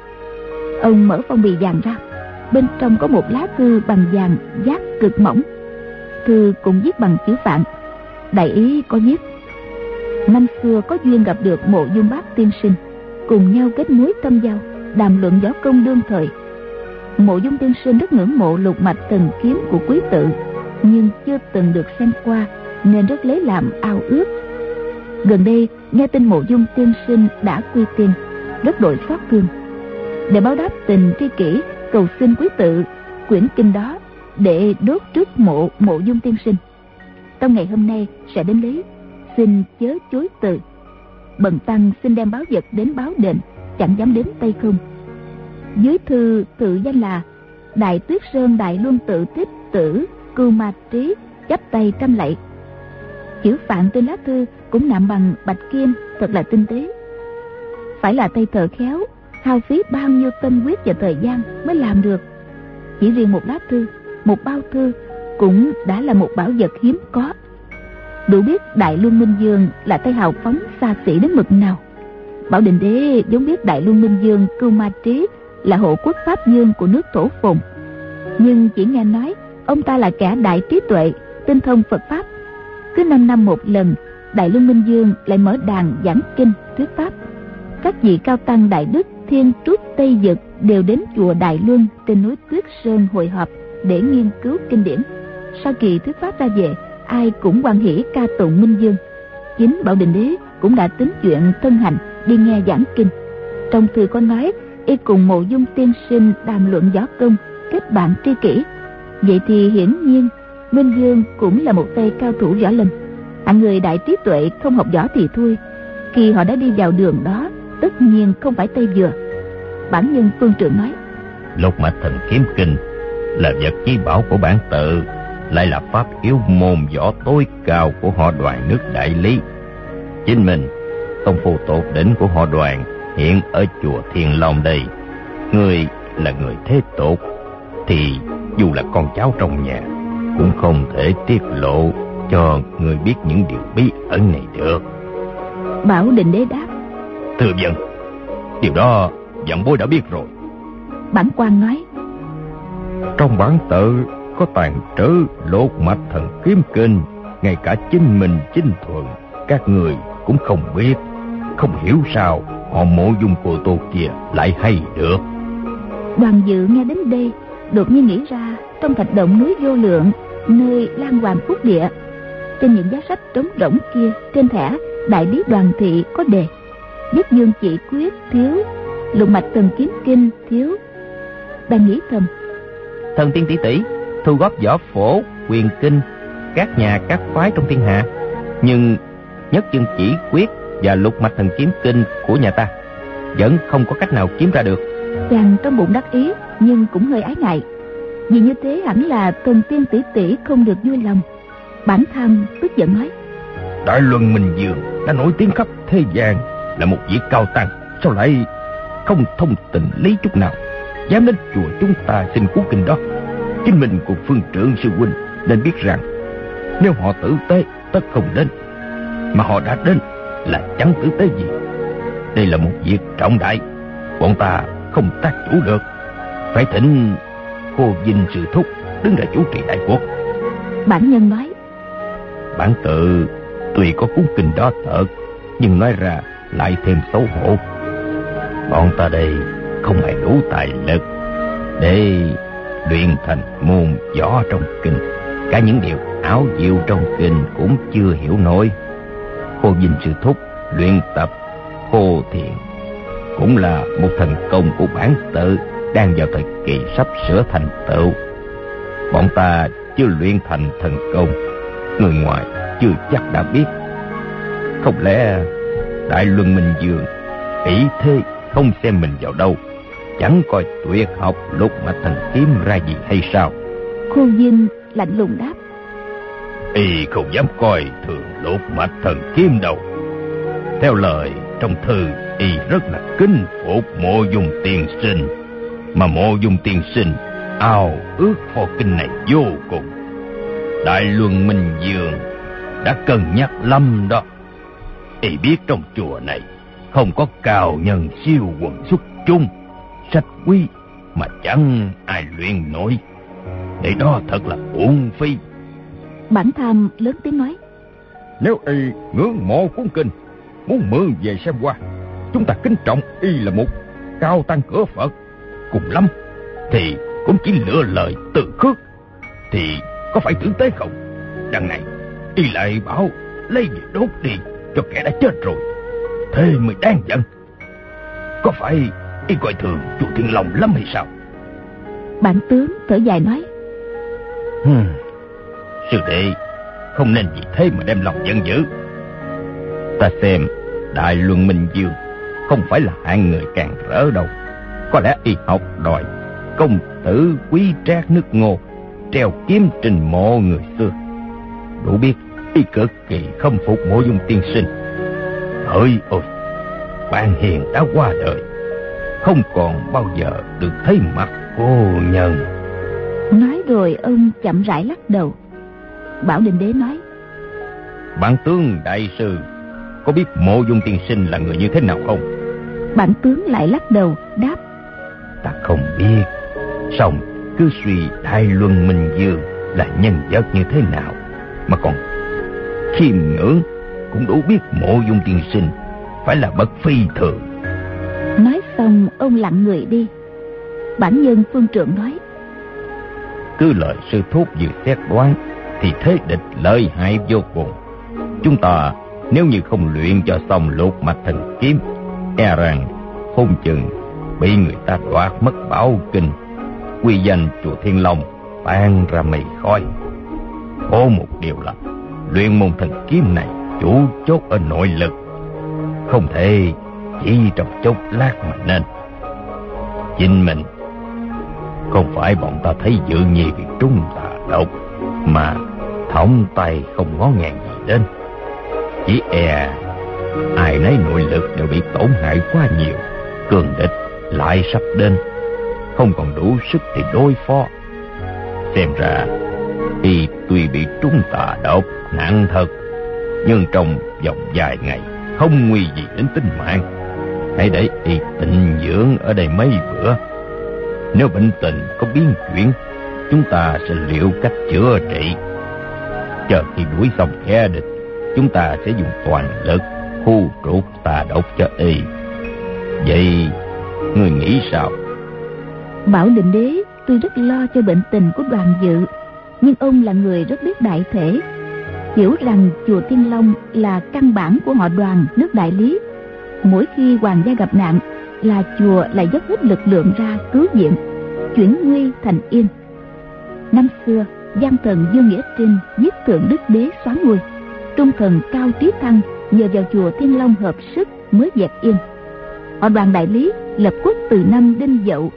Ông mở phong bì vàng ra, bên trong có một lá thư bằng vàng giác cực mỏng. Thư cũng viết bằng chữ Phạn. Đại ý có viết: năm xưa có duyên gặp được Mộ Dung Bác tiên sinh, cùng nhau kết nối tâm giao, đàm luận võ công đương thời. Mộ Dung tiên sinh rất ngưỡng mộ lục mạch thần kiếm của quý tự, nhưng chưa từng được xem qua nên rất lấy làm ao ước. Gần đây nghe tin Mộ Dung tiên sinh đã quy tiên, rất đội xót thương. Để báo đáp tình tri kỷ, cầu xin quý tự quyển kinh đó để đốt trước mộ Mộ Dung tiên sinh. Trong ngày hôm nay sẽ đến lấy, xin chớ chối từ. Bần tăng xin đem báo vật đến báo đền, chẳng dám đến tay không. Dưới thư tự danh là Đại Tuyết Sơn Đại Luân Tự Thích Tử Cưu Ma Trí, chắp tay trăm lạy. Chữ Phạn trên lá thư cũng nạm bằng bạch kim, thật là tinh tế. Phải là tay thợ khéo, hao phí bao nhiêu tâm huyết và thời gian mới làm được. Chỉ riêng một lá thư, một bao thư cũng đã là một bảo vật hiếm có. Đủ biết Đại Luân Minh Dương là tay hào phóng xa xỉ đến mực nào. Bảo Định Đế vốn biết Đại Luân Minh Dương Cưu Ma Trí là hộ quốc pháp dương của nước Thổ Phồn, nhưng chỉ nghe nói ông ta là kẻ đại trí tuệ, tinh thông Phật pháp. Cứ năm năm một lần, Đại Luân Minh Dương lại mở đàn giảng kinh thuyết pháp. Các vị cao tăng đại đức Thiên Trúc Tây Dực đều đến chùa Đại Luân trên núi Tuyết Sơn hội họp để nghiên cứu kinh điển. Sau kỳ thuyết pháp ra về, ai cũng hoan hỉ ca tụng Minh Dương. Chính Bảo Định Đế cũng đã tính chuyện thân hành đi nghe giảng kinh. Trong thư có nói y cùng Mộ Dung tiên sinh đàm luận võ công, kết bạn tri kỷ. Vậy thì hiển nhiên Minh Dương cũng là một tay cao thủ võ lâm. Hạng người đại trí tuệ không học võ thì thôi, khi họ đã đi vào đường đó tất nhiên không phải tay vừa. Bản nhân Phương Trượng nói: Lục mạch thần kiếm kinh là vật chí bảo của bản tự, lại là pháp yếu môn võ tối cao của họ Đoàn nước Đại Lý. Chính mình công phu tột đỉnh của họ Đoàn hiện ở chùa Thiên Long đây. Người là người thế tột, thì dù là con cháu trong nhà cũng không thể tiết lộ cho người biết những điều bí ẩn này được. Bảo Định Đế đáp: Thưa vâng, điều đó vạn bối đã biết rồi. Bản quan nói: Trong bản tự có tàn trữ Lục mạch thần kiếm kinh, ngay cả chính mình chính thuận các người cũng không biết. Không hiểu sao họ Mộ Dung của tôi kia lại hay được. Đoàn Dự nghe đến đây đột nhiên nghĩ ra, trong thạch động núi Vô Lượng, nơi Lan Hoàng Phúc Địa, trên những giá sách trống rỗng kia, trên thẻ Đại Lý Đoàn Thị có đề Nhất Dương Chỉ Quyết thiếu, Lục mạch thần kiếm kinh thiếu. Đang nghĩ thầm: Thần tiên tỷ tỷ thu góp võ phổ, quyền kinh các nhà các phái trong thiên hạ, nhưng Nhất Dương Chỉ Quyết và Lục mạch thần kiếm kinh của nhà ta vẫn không có cách nào kiếm ra được. Chàng trong bụng đắc ý nhưng cũng hơi ái ngại, vì như thế hẳn là thần tiên tỷ tỷ không được vui lòng. Bản thân tức giận nói: Đại Luân Minh Dương đã nổi tiếng khắp thế gian là một vị cao tăng, sao lại không thông tình lý chút nào, dám đến chùa chúng ta xin cuốn kinh đó? Chính mình của Phương Trượng sư huynh nên biết rằng, nếu họ tử tế tất không đến, mà họ đã đến là chẳng tử tế gì. Đây là một việc trọng đại, bọn ta không tác chủ được, phải thỉnh Cô Vinh sư thúc đứng ra chủ trì đại cuộc. Bản nhân nói: Bản tự tuy có cuốn kinh đó thật, nhưng nói ra lại thêm xấu hổ. Bọn ta đây không hề đủ tài lực để luyện thành môn võ trong kinh, cả những điều ảo diệu trong kinh cũng chưa hiểu nổi. Cô Vinh sư thúc luyện tập Khô Thiền cũng là một thần công của bản tự, đang vào thời kỳ sắp sửa thành tựu. Bọn ta chưa luyện thành thần công, người ngoài chưa chắc đã biết. Không lẽ Đại Luân Minh Dương ý thế không xem mình vào đâu, chẳng coi tuyệt học Lục mạch thần kiếm ra gì hay sao? Cô Vinh lạnh lùng đáp: Y không dám coi thường Lục mạch thần kiếm đâu. Theo lời trong thư, y rất là kính phục Mộ Dung tiên sinh, mà Mộ Dung tiên sinh ao ước pho kinh này vô cùng. Đại Luân Minh Dương đã cân nhắc lắm đó. Y biết trong chùa này không có cao nhân siêu quần xuất chung, sách quý mà chẳng ai luyện nổi. Để đó thật là uổng phí. Bản Tham lớn tiếng nói: Nếu y ngưỡng mộ cuốn kinh, muốn mượn về xem qua, chúng ta kính trọng y là một cao tăng cửa Phật, cùng lắm thì cũng chỉ lựa lời từ khước, thì có phải tử tế không? Đằng này y lại bảo lấy về đốt đi cho kẻ đã chết rồi, thế mới đáng giận. Có phải y coi thường chùa Thiên Long lắm hay sao? Bản tướng thở dài nói: hmm, Sư đệ không nên vì thế mà đem lòng giận dữ. Ta xem Đại Luân Minh Dương không phải là hạng người càng rỡ đâu. Có lẽ y học đòi công tử quý trác nước Ngô treo kiếm trình mộ người xưa. Đủ biết y cực kỳ khâm phục Mộ Dung tiên sinh. Ơi ôi, bạn hiền đã qua đời, không còn bao giờ được thấy mặt cô nhân. Nói rồi ông chậm rãi lắc đầu. Bảo Định Đế nói: Bản tướng đại sư có biết Mộ Dung tiên sinh là người như thế nào không? Bản tướng lại lắc đầu đáp: Ta không biết. Song cứ suy Đại Luân Minh Dương là nhân vật như thế nào, mà còn khiêm ngưỡng, cũng đủ biết Mộ Dung tiên sinh phải là bậc phi thường. Nói xong ông lặng người đi. Bản nhân Phương Trượng nói: Cứ lời sư thúc vừa xét đoán thì thế địch lợi hại vô cùng. Chúng ta nếu như không luyện cho xong Lục Mạch Thần Kiếm, e rằng không chừng bị người ta đoạt mất bảo kinh, quy danh chùa Thiên Long tan ra mây khói. Có một điều là luyện môn thần kiếm này chủ chốt ở nội lực, không thể chỉ trong chốc lát mà nên. Chính mình không phải bọn ta thấy dự nhi vì trung tà độc mà thõng tay không ngó ngàng gì đến. Chỉ e ai nấy nội lực đều bị tổn hại quá nhiều, cường địch lại sắp đến, không còn đủ sức thì đối phó. Xem ra y tuy bị trúng tà độc nặng thật, nhưng trong vòng vài ngày không nguy gì đến tính mạng. Hãy để y tịnh dưỡng ở đây mấy bữa. Nếu bệnh tình có biến chuyển, chúng ta sẽ liệu cách chữa trị. Chờ khi đuổi xong kẻ địch, chúng ta sẽ dùng toàn lực khu trục tà độc cho y. Vậy người nghĩ sao? Bảo Định Đế tuy rất lo cho bệnh tình của Đoàn Dự, nhưng ông là người rất biết đại thể, hiểu rằng chùa Thiên Long là căn bản của họ Đoàn nước Đại Lý. Mỗi khi hoàng gia gặp nạn là chùa lại dốc hết lực lượng ra cứu viện, chuyển nguy thành yên. Năm xưa gian thần Dương Nghĩa Trinh giết Thượng Đức Đế xóa ngôi, trung thần Cao Trí Thăng nhờ vào chùa Thiên Long hợp sức mới dẹp yên. Họ Đoàn Đại Lý lập quốc từ năm Đinh Dậu,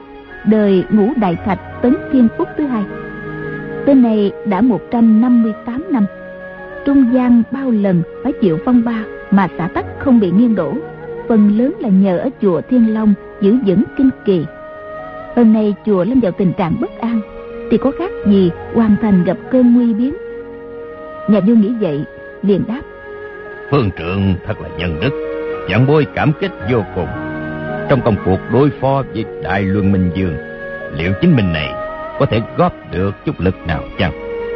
đời Ngũ Đại Thạch Tấn Thiên Phúc thứ hai. Tên này đã một trăm năm mươi tám năm, trung gian bao lần phải chịu phong ba mà xã tắc không bị nghiêng đổ, phần lớn là nhờ ở chùa Thiên Long giữ vững kinh kỳ. Hôm nay chùa lâm vào tình trạng bất an, thì có khác gì hoàn thành gặp cơn nguy biến. Nhà vua nghĩ vậy liền đáp: Phương Trượng thật là nhân đức, vạn bối cảm kích vô cùng. Trong công cuộc đối phó với Đại Luân Minh Dương, liệu chính mình này có thể góp được chút lực nào chăng?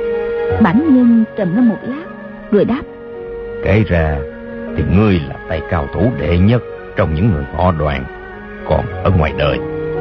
Bản nhân trầm ngâm một lát rồi đáp: Kể ra thì ngươi là tay cao thủ đệ nhất trong những người họ Đoàn còn ở ngoài đời.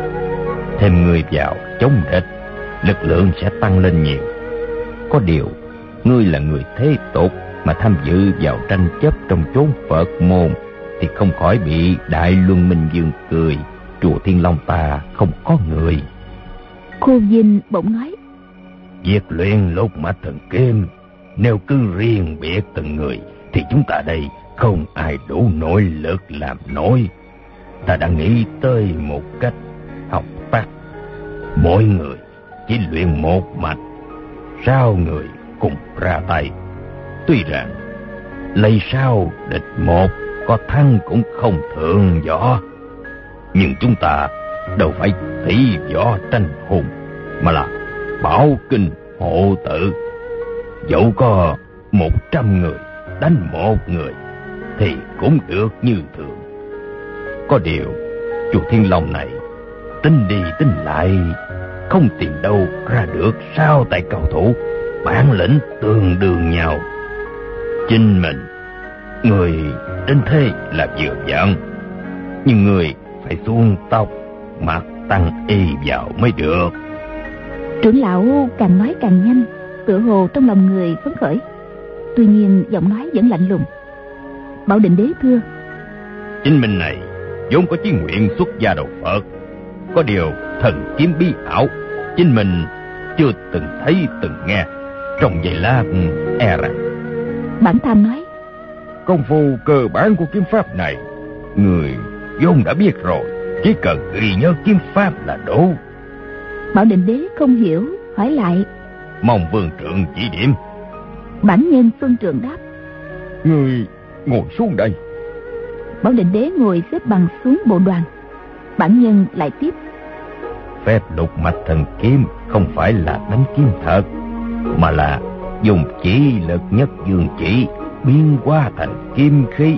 Thêm ngươi vào chống địch, lực lượng sẽ tăng lên nhiều. Có điều ngươi là người thế tục mà tham dự vào tranh chấp trong chốn Phật môn thì không khỏi bị Đại Luân Minh Dương cười chùa Thiên Long ta không có người. Khô Vinh bỗng nói: Việc luyện Lục Mạch Thần Kiếm nếu cứ riêng biệt từng người thì chúng ta đây không ai đủ nội lực làm nổi. Ta đã nghĩ tới một cách học tắt. Mỗi người chỉ luyện một mạch, sao người cùng ra tay. Tuy rằng lấy sao địch một, có thắng cũng không thượng võ, nhưng chúng ta đâu phải tỷ võ tranh hùng, mà là bảo kinh hộ tự. Dẫu có một trăm người đánh một người thì cũng được như thường. Có điều chùa Thiên Long này tính đi tính lại không tìm đâu ra được sao tại cầu thủ bản lĩnh tương đương nhau. Chính mình người đến thế là vừa vặn, nhưng người phải xuống tóc mặt tăng y vào mới được. Trưởng lão càng nói càng nhanh, tựa hồ trong lòng người phấn khởi. Tuy nhiên giọng nói vẫn lạnh lùng. Bảo Định Đế thưa: Chính mình này vốn có chí nguyện xuất gia đầu Phật, có điều thần kiếm bí ảo chính mình chưa từng thấy từng nghe, trong vậy là e rằng. Bản Tham nói: Công phu cơ bản của kiếm pháp này người vốn đã biết rồi, chỉ cần ghi nhớ kiếm pháp là đủ. Bảo Định Đế không hiểu, hỏi lại: Mong vương trượng chỉ điểm. Bản nhân Phương Trượng đáp: Người ngồi xuống đây. Bảo Định Đế ngồi xếp bằng xuống bộ đoàn. Bản nhân lại tiếp: Phép lục mạch thần kiếm không phải là đánh kiếm thật, mà là dùng chỉ lực nhất dương chỉ biến hóa thành kim khí,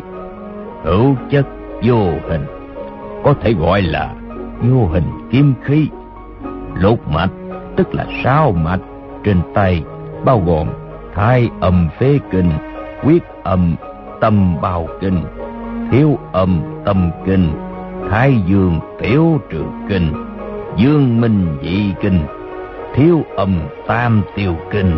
hữu chất vô hình, có thể gọi là vô hình kim khí. Lục mạch tức là sáu mạch trên tay, bao gồm thái âm phế kinh, quyết âm tâm bao kinh, thiếu âm tâm kinh, thái dương tiểu trường kinh, dương minh dị kinh, thiếu âm tam tiêu kinh.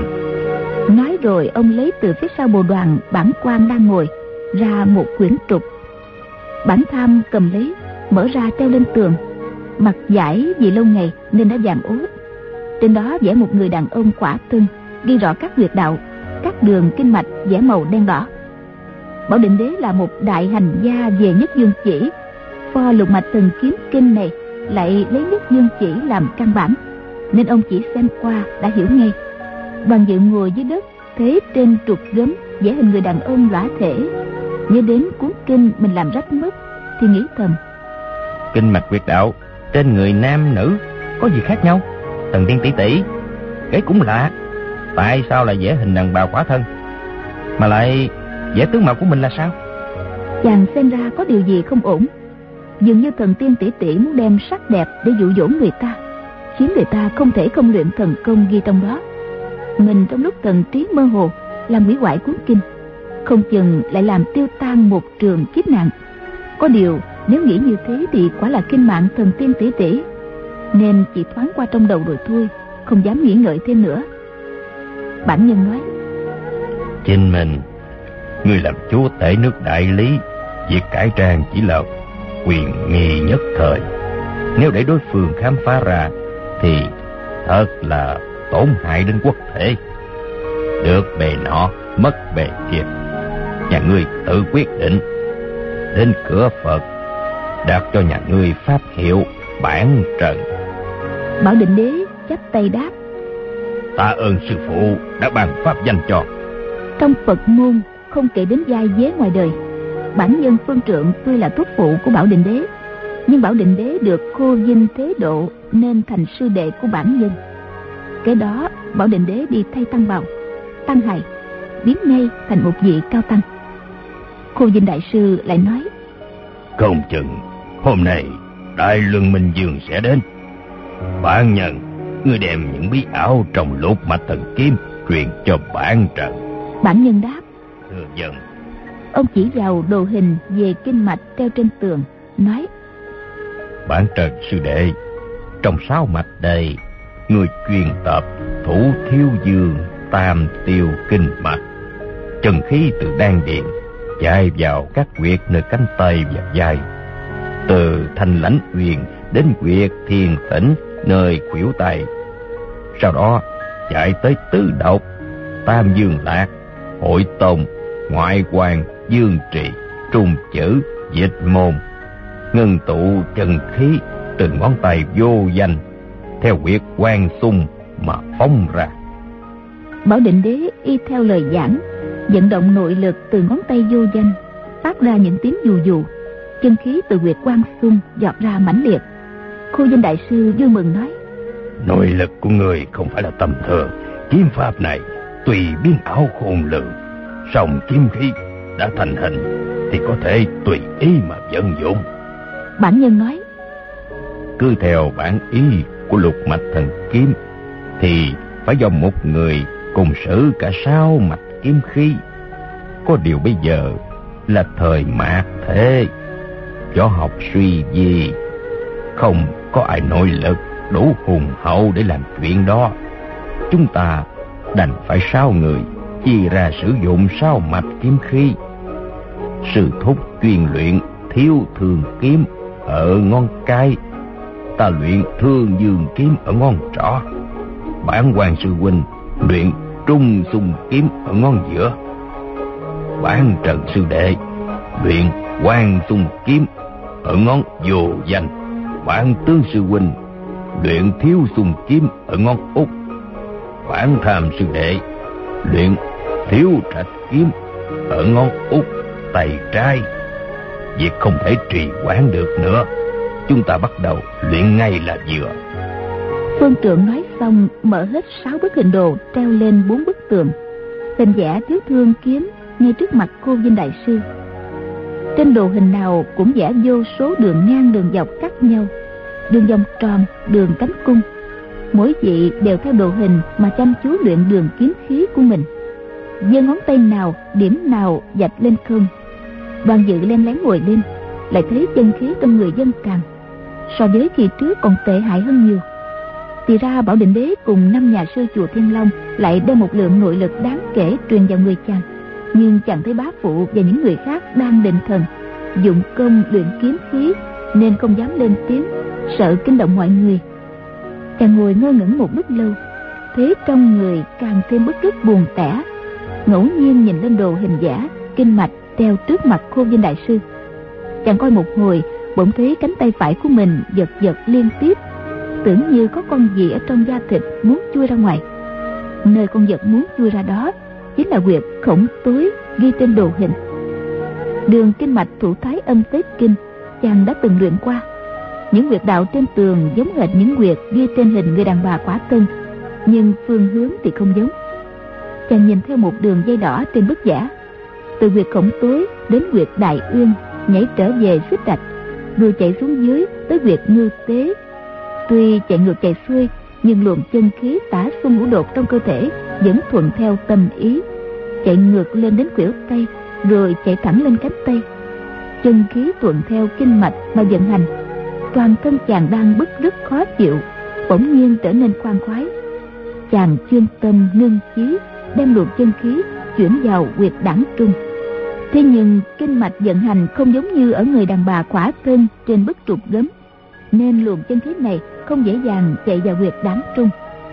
Nói rồi ông lấy từ phía sau bồ đoàn bản quan đang ngồi ra một quyển trục. Bản Tham cầm lấy, mở ra treo lên tường. Mặt vải vì lâu ngày nên đã vàng ố. Trên đó vẽ một người đàn ông khỏa thân, ghi rõ các huyệt đạo, các đường kinh mạch vẽ màu đen đỏ. Bảo Định Đế là một đại hành gia về nhất dương chỉ, pho lục mạch thần kiếm kinh này lại lấy nhất dương chỉ làm căn bản, nên ông chỉ xem qua đã hiểu ngay. Đoàn Dự ngồi dưới đất, thấy trên trục gấm vẽ hình người đàn ông lõa thể, nhớ đến cuốn kinh mình làm rách mất thì nghĩ thầm: Kinh mạch huyệt đạo trên người nam nữ có gì khác nhau? Thần tiên tỷ tỷ, cái cũng lạ, tại sao lại vẽ hình đàn bà khỏa thân, mà lại vẽ tướng mạo của mình là sao? Chàng xem ra có điều gì không ổn. Dường như thần tiên tỷ tỷ muốn đem sắc đẹp để dụ dỗ người ta, khiến người ta không thể không luyện thần công ghi trong đó. Mình trong lúc thần trí mơ hồ làm hủy hoại cuốn kinh, không chừng lại làm tiêu tan một trường kiếp nạn. Có điều nếu nghĩ như thế thì quả là kinh mạng thần tiên tỷ tỷ, nên chỉ thoáng qua trong đầu rồi thôi, không dám nghĩ ngợi thêm nữa. Bản nhân nói: Chính mình, người làm chúa tể nước Đại Lý, việc cải trang chỉ là quyền nghi nhất thời. Nếu để đối phương khám phá ra thì thật là tổn hại đến quốc thể. Được bề nọ, mất bề kia, nhà ngươi tự quyết định. Đến cửa Phật, đặt cho nhà ngươi pháp hiệu Bản Trần. Bảo Định Đế chắp tay đáp: Tạ ơn sư phụ đã ban pháp danh cho. Trong Phật môn không kể đến giai vế ngoài đời, bản nhân Phương Trượng tuy là thúc phụ của Bảo Định Đế, nhưng Bảo Định Đế được khô vinh thế độ nên thành sư đệ của bản nhân. Cái đó Bảo Định Đế đi thay tăng bào, tăng hài, biến ngay thành một vị cao tăng. Khô Vinh đại sư lại nói: Không chừng hôm nay Đại Luân Minh Dương sẽ đến. Bản nhân, ngươi đem những bí ảo trong lục mạch thần kiếm truyền cho Bản Trần. Bản nhân đáp: Thưa dân. Ông chỉ vào đồ hình về kinh mạch treo trên tường, nói: Bản Trần sư đệ, trong sáu mạch đây, người truyền tập thủ thiếu dương tam tiêu kinh mạch. Chân khí từ đan điền chạy vào các huyệt nơi cánh tay và vai, từ thanh lãnh uyên đến huyệt thiên tĩnh nơi khuỷu tay, sau đó chạy tới tứ độc, tam dương lạc, hội tông, ngoại quan, dương trì, trung chữ, dịch môn, ngưng tụ chân khí từ ngón tay vô danh theo huyệt quan xung mà phóng ra. Bảo Định Đế y theo lời giảng, vận động nội lực từ ngón tay vô danh, phát ra những tiếng dù dù, chân khí từ huyệt quan xung giọt ra mãnh liệt. Khô Vinh đại sư vui mừng nói: Nội lực của người không phải là tầm thường. Kiếm pháp này tùy biến ảo khôn lường, song kiếm khí đã thành hình thì có thể tùy ý mà vận dụng. Bản nhân nói, cứ theo bản ý của lục mạch thần kiếm thì phải do một người cùng sử cả sáu mạch kiếm khí. Có điều bây giờ là thời mạt thế, võ học suy vi, không có ai nội lực đủ hùng hậu để làm chuyện đó. Chúng ta đành phải sáu người chia ra sử dụng sáu mạch kiếm khí. Sư thúc chuyên luyện thiếu thường kiếm ở ngón cái, ta luyện thương dương kiếm ở ngón trỏ. Bản Hoàng sư huynh luyện trung xung kiếm ở ngón giữa. Bản Trần sư đệ luyện quang xung kiếm ở ngón vô danh. Bản Tướng sư huynh luyện thiếu xung kiếm ở ngón út. Bản Tham sư đệ luyện thiếu trạch kiếm ở ngón út tay trái. Việc không thể trì hoãn được nữa, chúng ta bắt đầu luyện ngay là vừa. Phương Trượng nói xong mở hết sáu bức hình đồ treo lên bốn bức tường, hình vẽ thiếu thương kiếm ngay trước mặt cô Vinh đại sư. Trên đồ hình nào cũng vẽ vô số đường ngang đường dọc cắt nhau, đường vòng tròn, đường cánh cung. Mỗi vị đều theo đồ hình mà chăm chú luyện đường kiếm khí của mình. Giơ ngón tay nào điểm nào vạch lên không. Đoàn Dự len lén ngồi lên, lại thấy chân khí trong người dân càng so với kỳ trước còn tệ hại hơn nhiều. Thì ra Bảo Định Đế cùng năm nhà sư chùa Thiên Long lại đem một lượng nội lực đáng kể truyền vào người chàng, nhưng chàng thấy bá phụ và những người khác đang định thần dụng công luyện kiếm khí nên không dám lên tiếng, sợ kinh động mọi người. Chàng ngồi ngơ ngẩn một lúc lâu, thấy trong người càng thêm bức rứt buồn tẻ, ngẫu nhiên nhìn lên đồ hình vẽ kinh mạch treo trước mặt Khô Vinh đại sư. Chàng coi một hồi, bỗng thấy cánh tay phải của mình giật giật liên tiếp, tưởng như có con gì ở trong da thịt muốn chui ra ngoài. Nơi con vật muốn chui ra đó chính là huyệt khổng tối ghi trên đồ hình. Đường kinh mạch thủ thái âm tế kinh chàng đã từng luyện qua. Những huyệt đạo trên tường giống hệt những huyệt ghi trên hình người đàn bà quả tân, nhưng phương hướng thì không giống. Chàng nhìn theo một đường dây đỏ trên bức vẽ, từ huyệt khổng tối đến huyệt đại uyên, nhảy trở về xích rạch, rồi chạy xuống dưới tới huyệt ngư tế. Tuy chạy ngược chạy xuôi, nhưng luồng chân khí tả xung ngũ đột trong cơ thể vẫn thuận theo tâm ý, chạy ngược lên đến khuỷu tay, rồi chạy thẳng lên cánh tay. Chân khí thuận theo kinh mạch mà vận hành. Toàn thân chàng đang bứt rứt khó chịu, bỗng nhiên trở nên khoan khoái. Chàng chuyên tâm ngưng khí, đem luồng chân khí chuyển vào huyệt đãng trung. Thế nhưng kinh mạch vận hành không giống như ở người đàn bà khỏa thân trên bức trục gấm, nên luồng chân khí này không dễ dàng chạy vào huyệt đãng trung.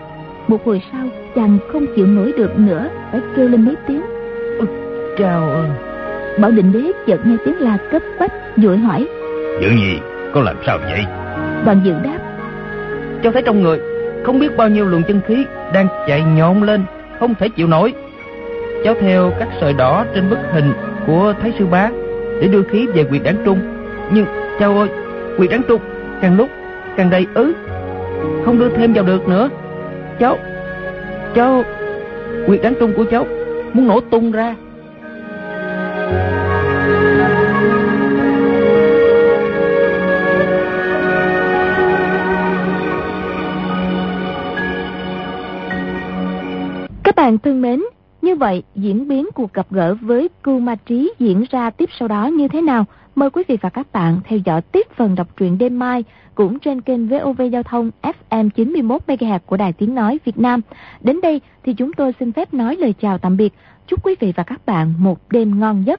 Một hồi sau, chàng không chịu nổi được nữa, phải kêu lên mấy tiếng. Ôi trời ơi! Bảo Định Đế chợt nghe tiếng la cấp bách, vội hỏi: Chuyện gì? Có làm sao vậy? Đoàn Dự đáp: Cháu thấy trong người không biết bao nhiêu luồng chân khí đang chạy nhộn lên, không thể chịu nổi. Cháu theo các sợi đỏ trên bức hình của Thái sư bá để đưa khí về huyệt đãng trung, nhưng cháu ơi, huyệt đãng trung càng lúc càng đầy ứ, không đưa thêm vào được nữa. Cháu, cháu, huyệt đãng trung của cháu muốn nổ tung ra. Các bạn thân mến, như vậy diễn biến cuộc gặp gỡ với Cưu Ma Trí diễn ra tiếp sau đó như thế nào? Mời quý vị và các bạn theo dõi tiếp phần đọc truyện đêm mai cũng trên kênh vê o vê Giao thông ép em chín mươi mốt mê ga héc của Đài Tiếng Nói Việt Nam. Đến đây thì chúng tôi xin phép nói lời chào tạm biệt. Chúc quý vị và các bạn một đêm ngon giấc.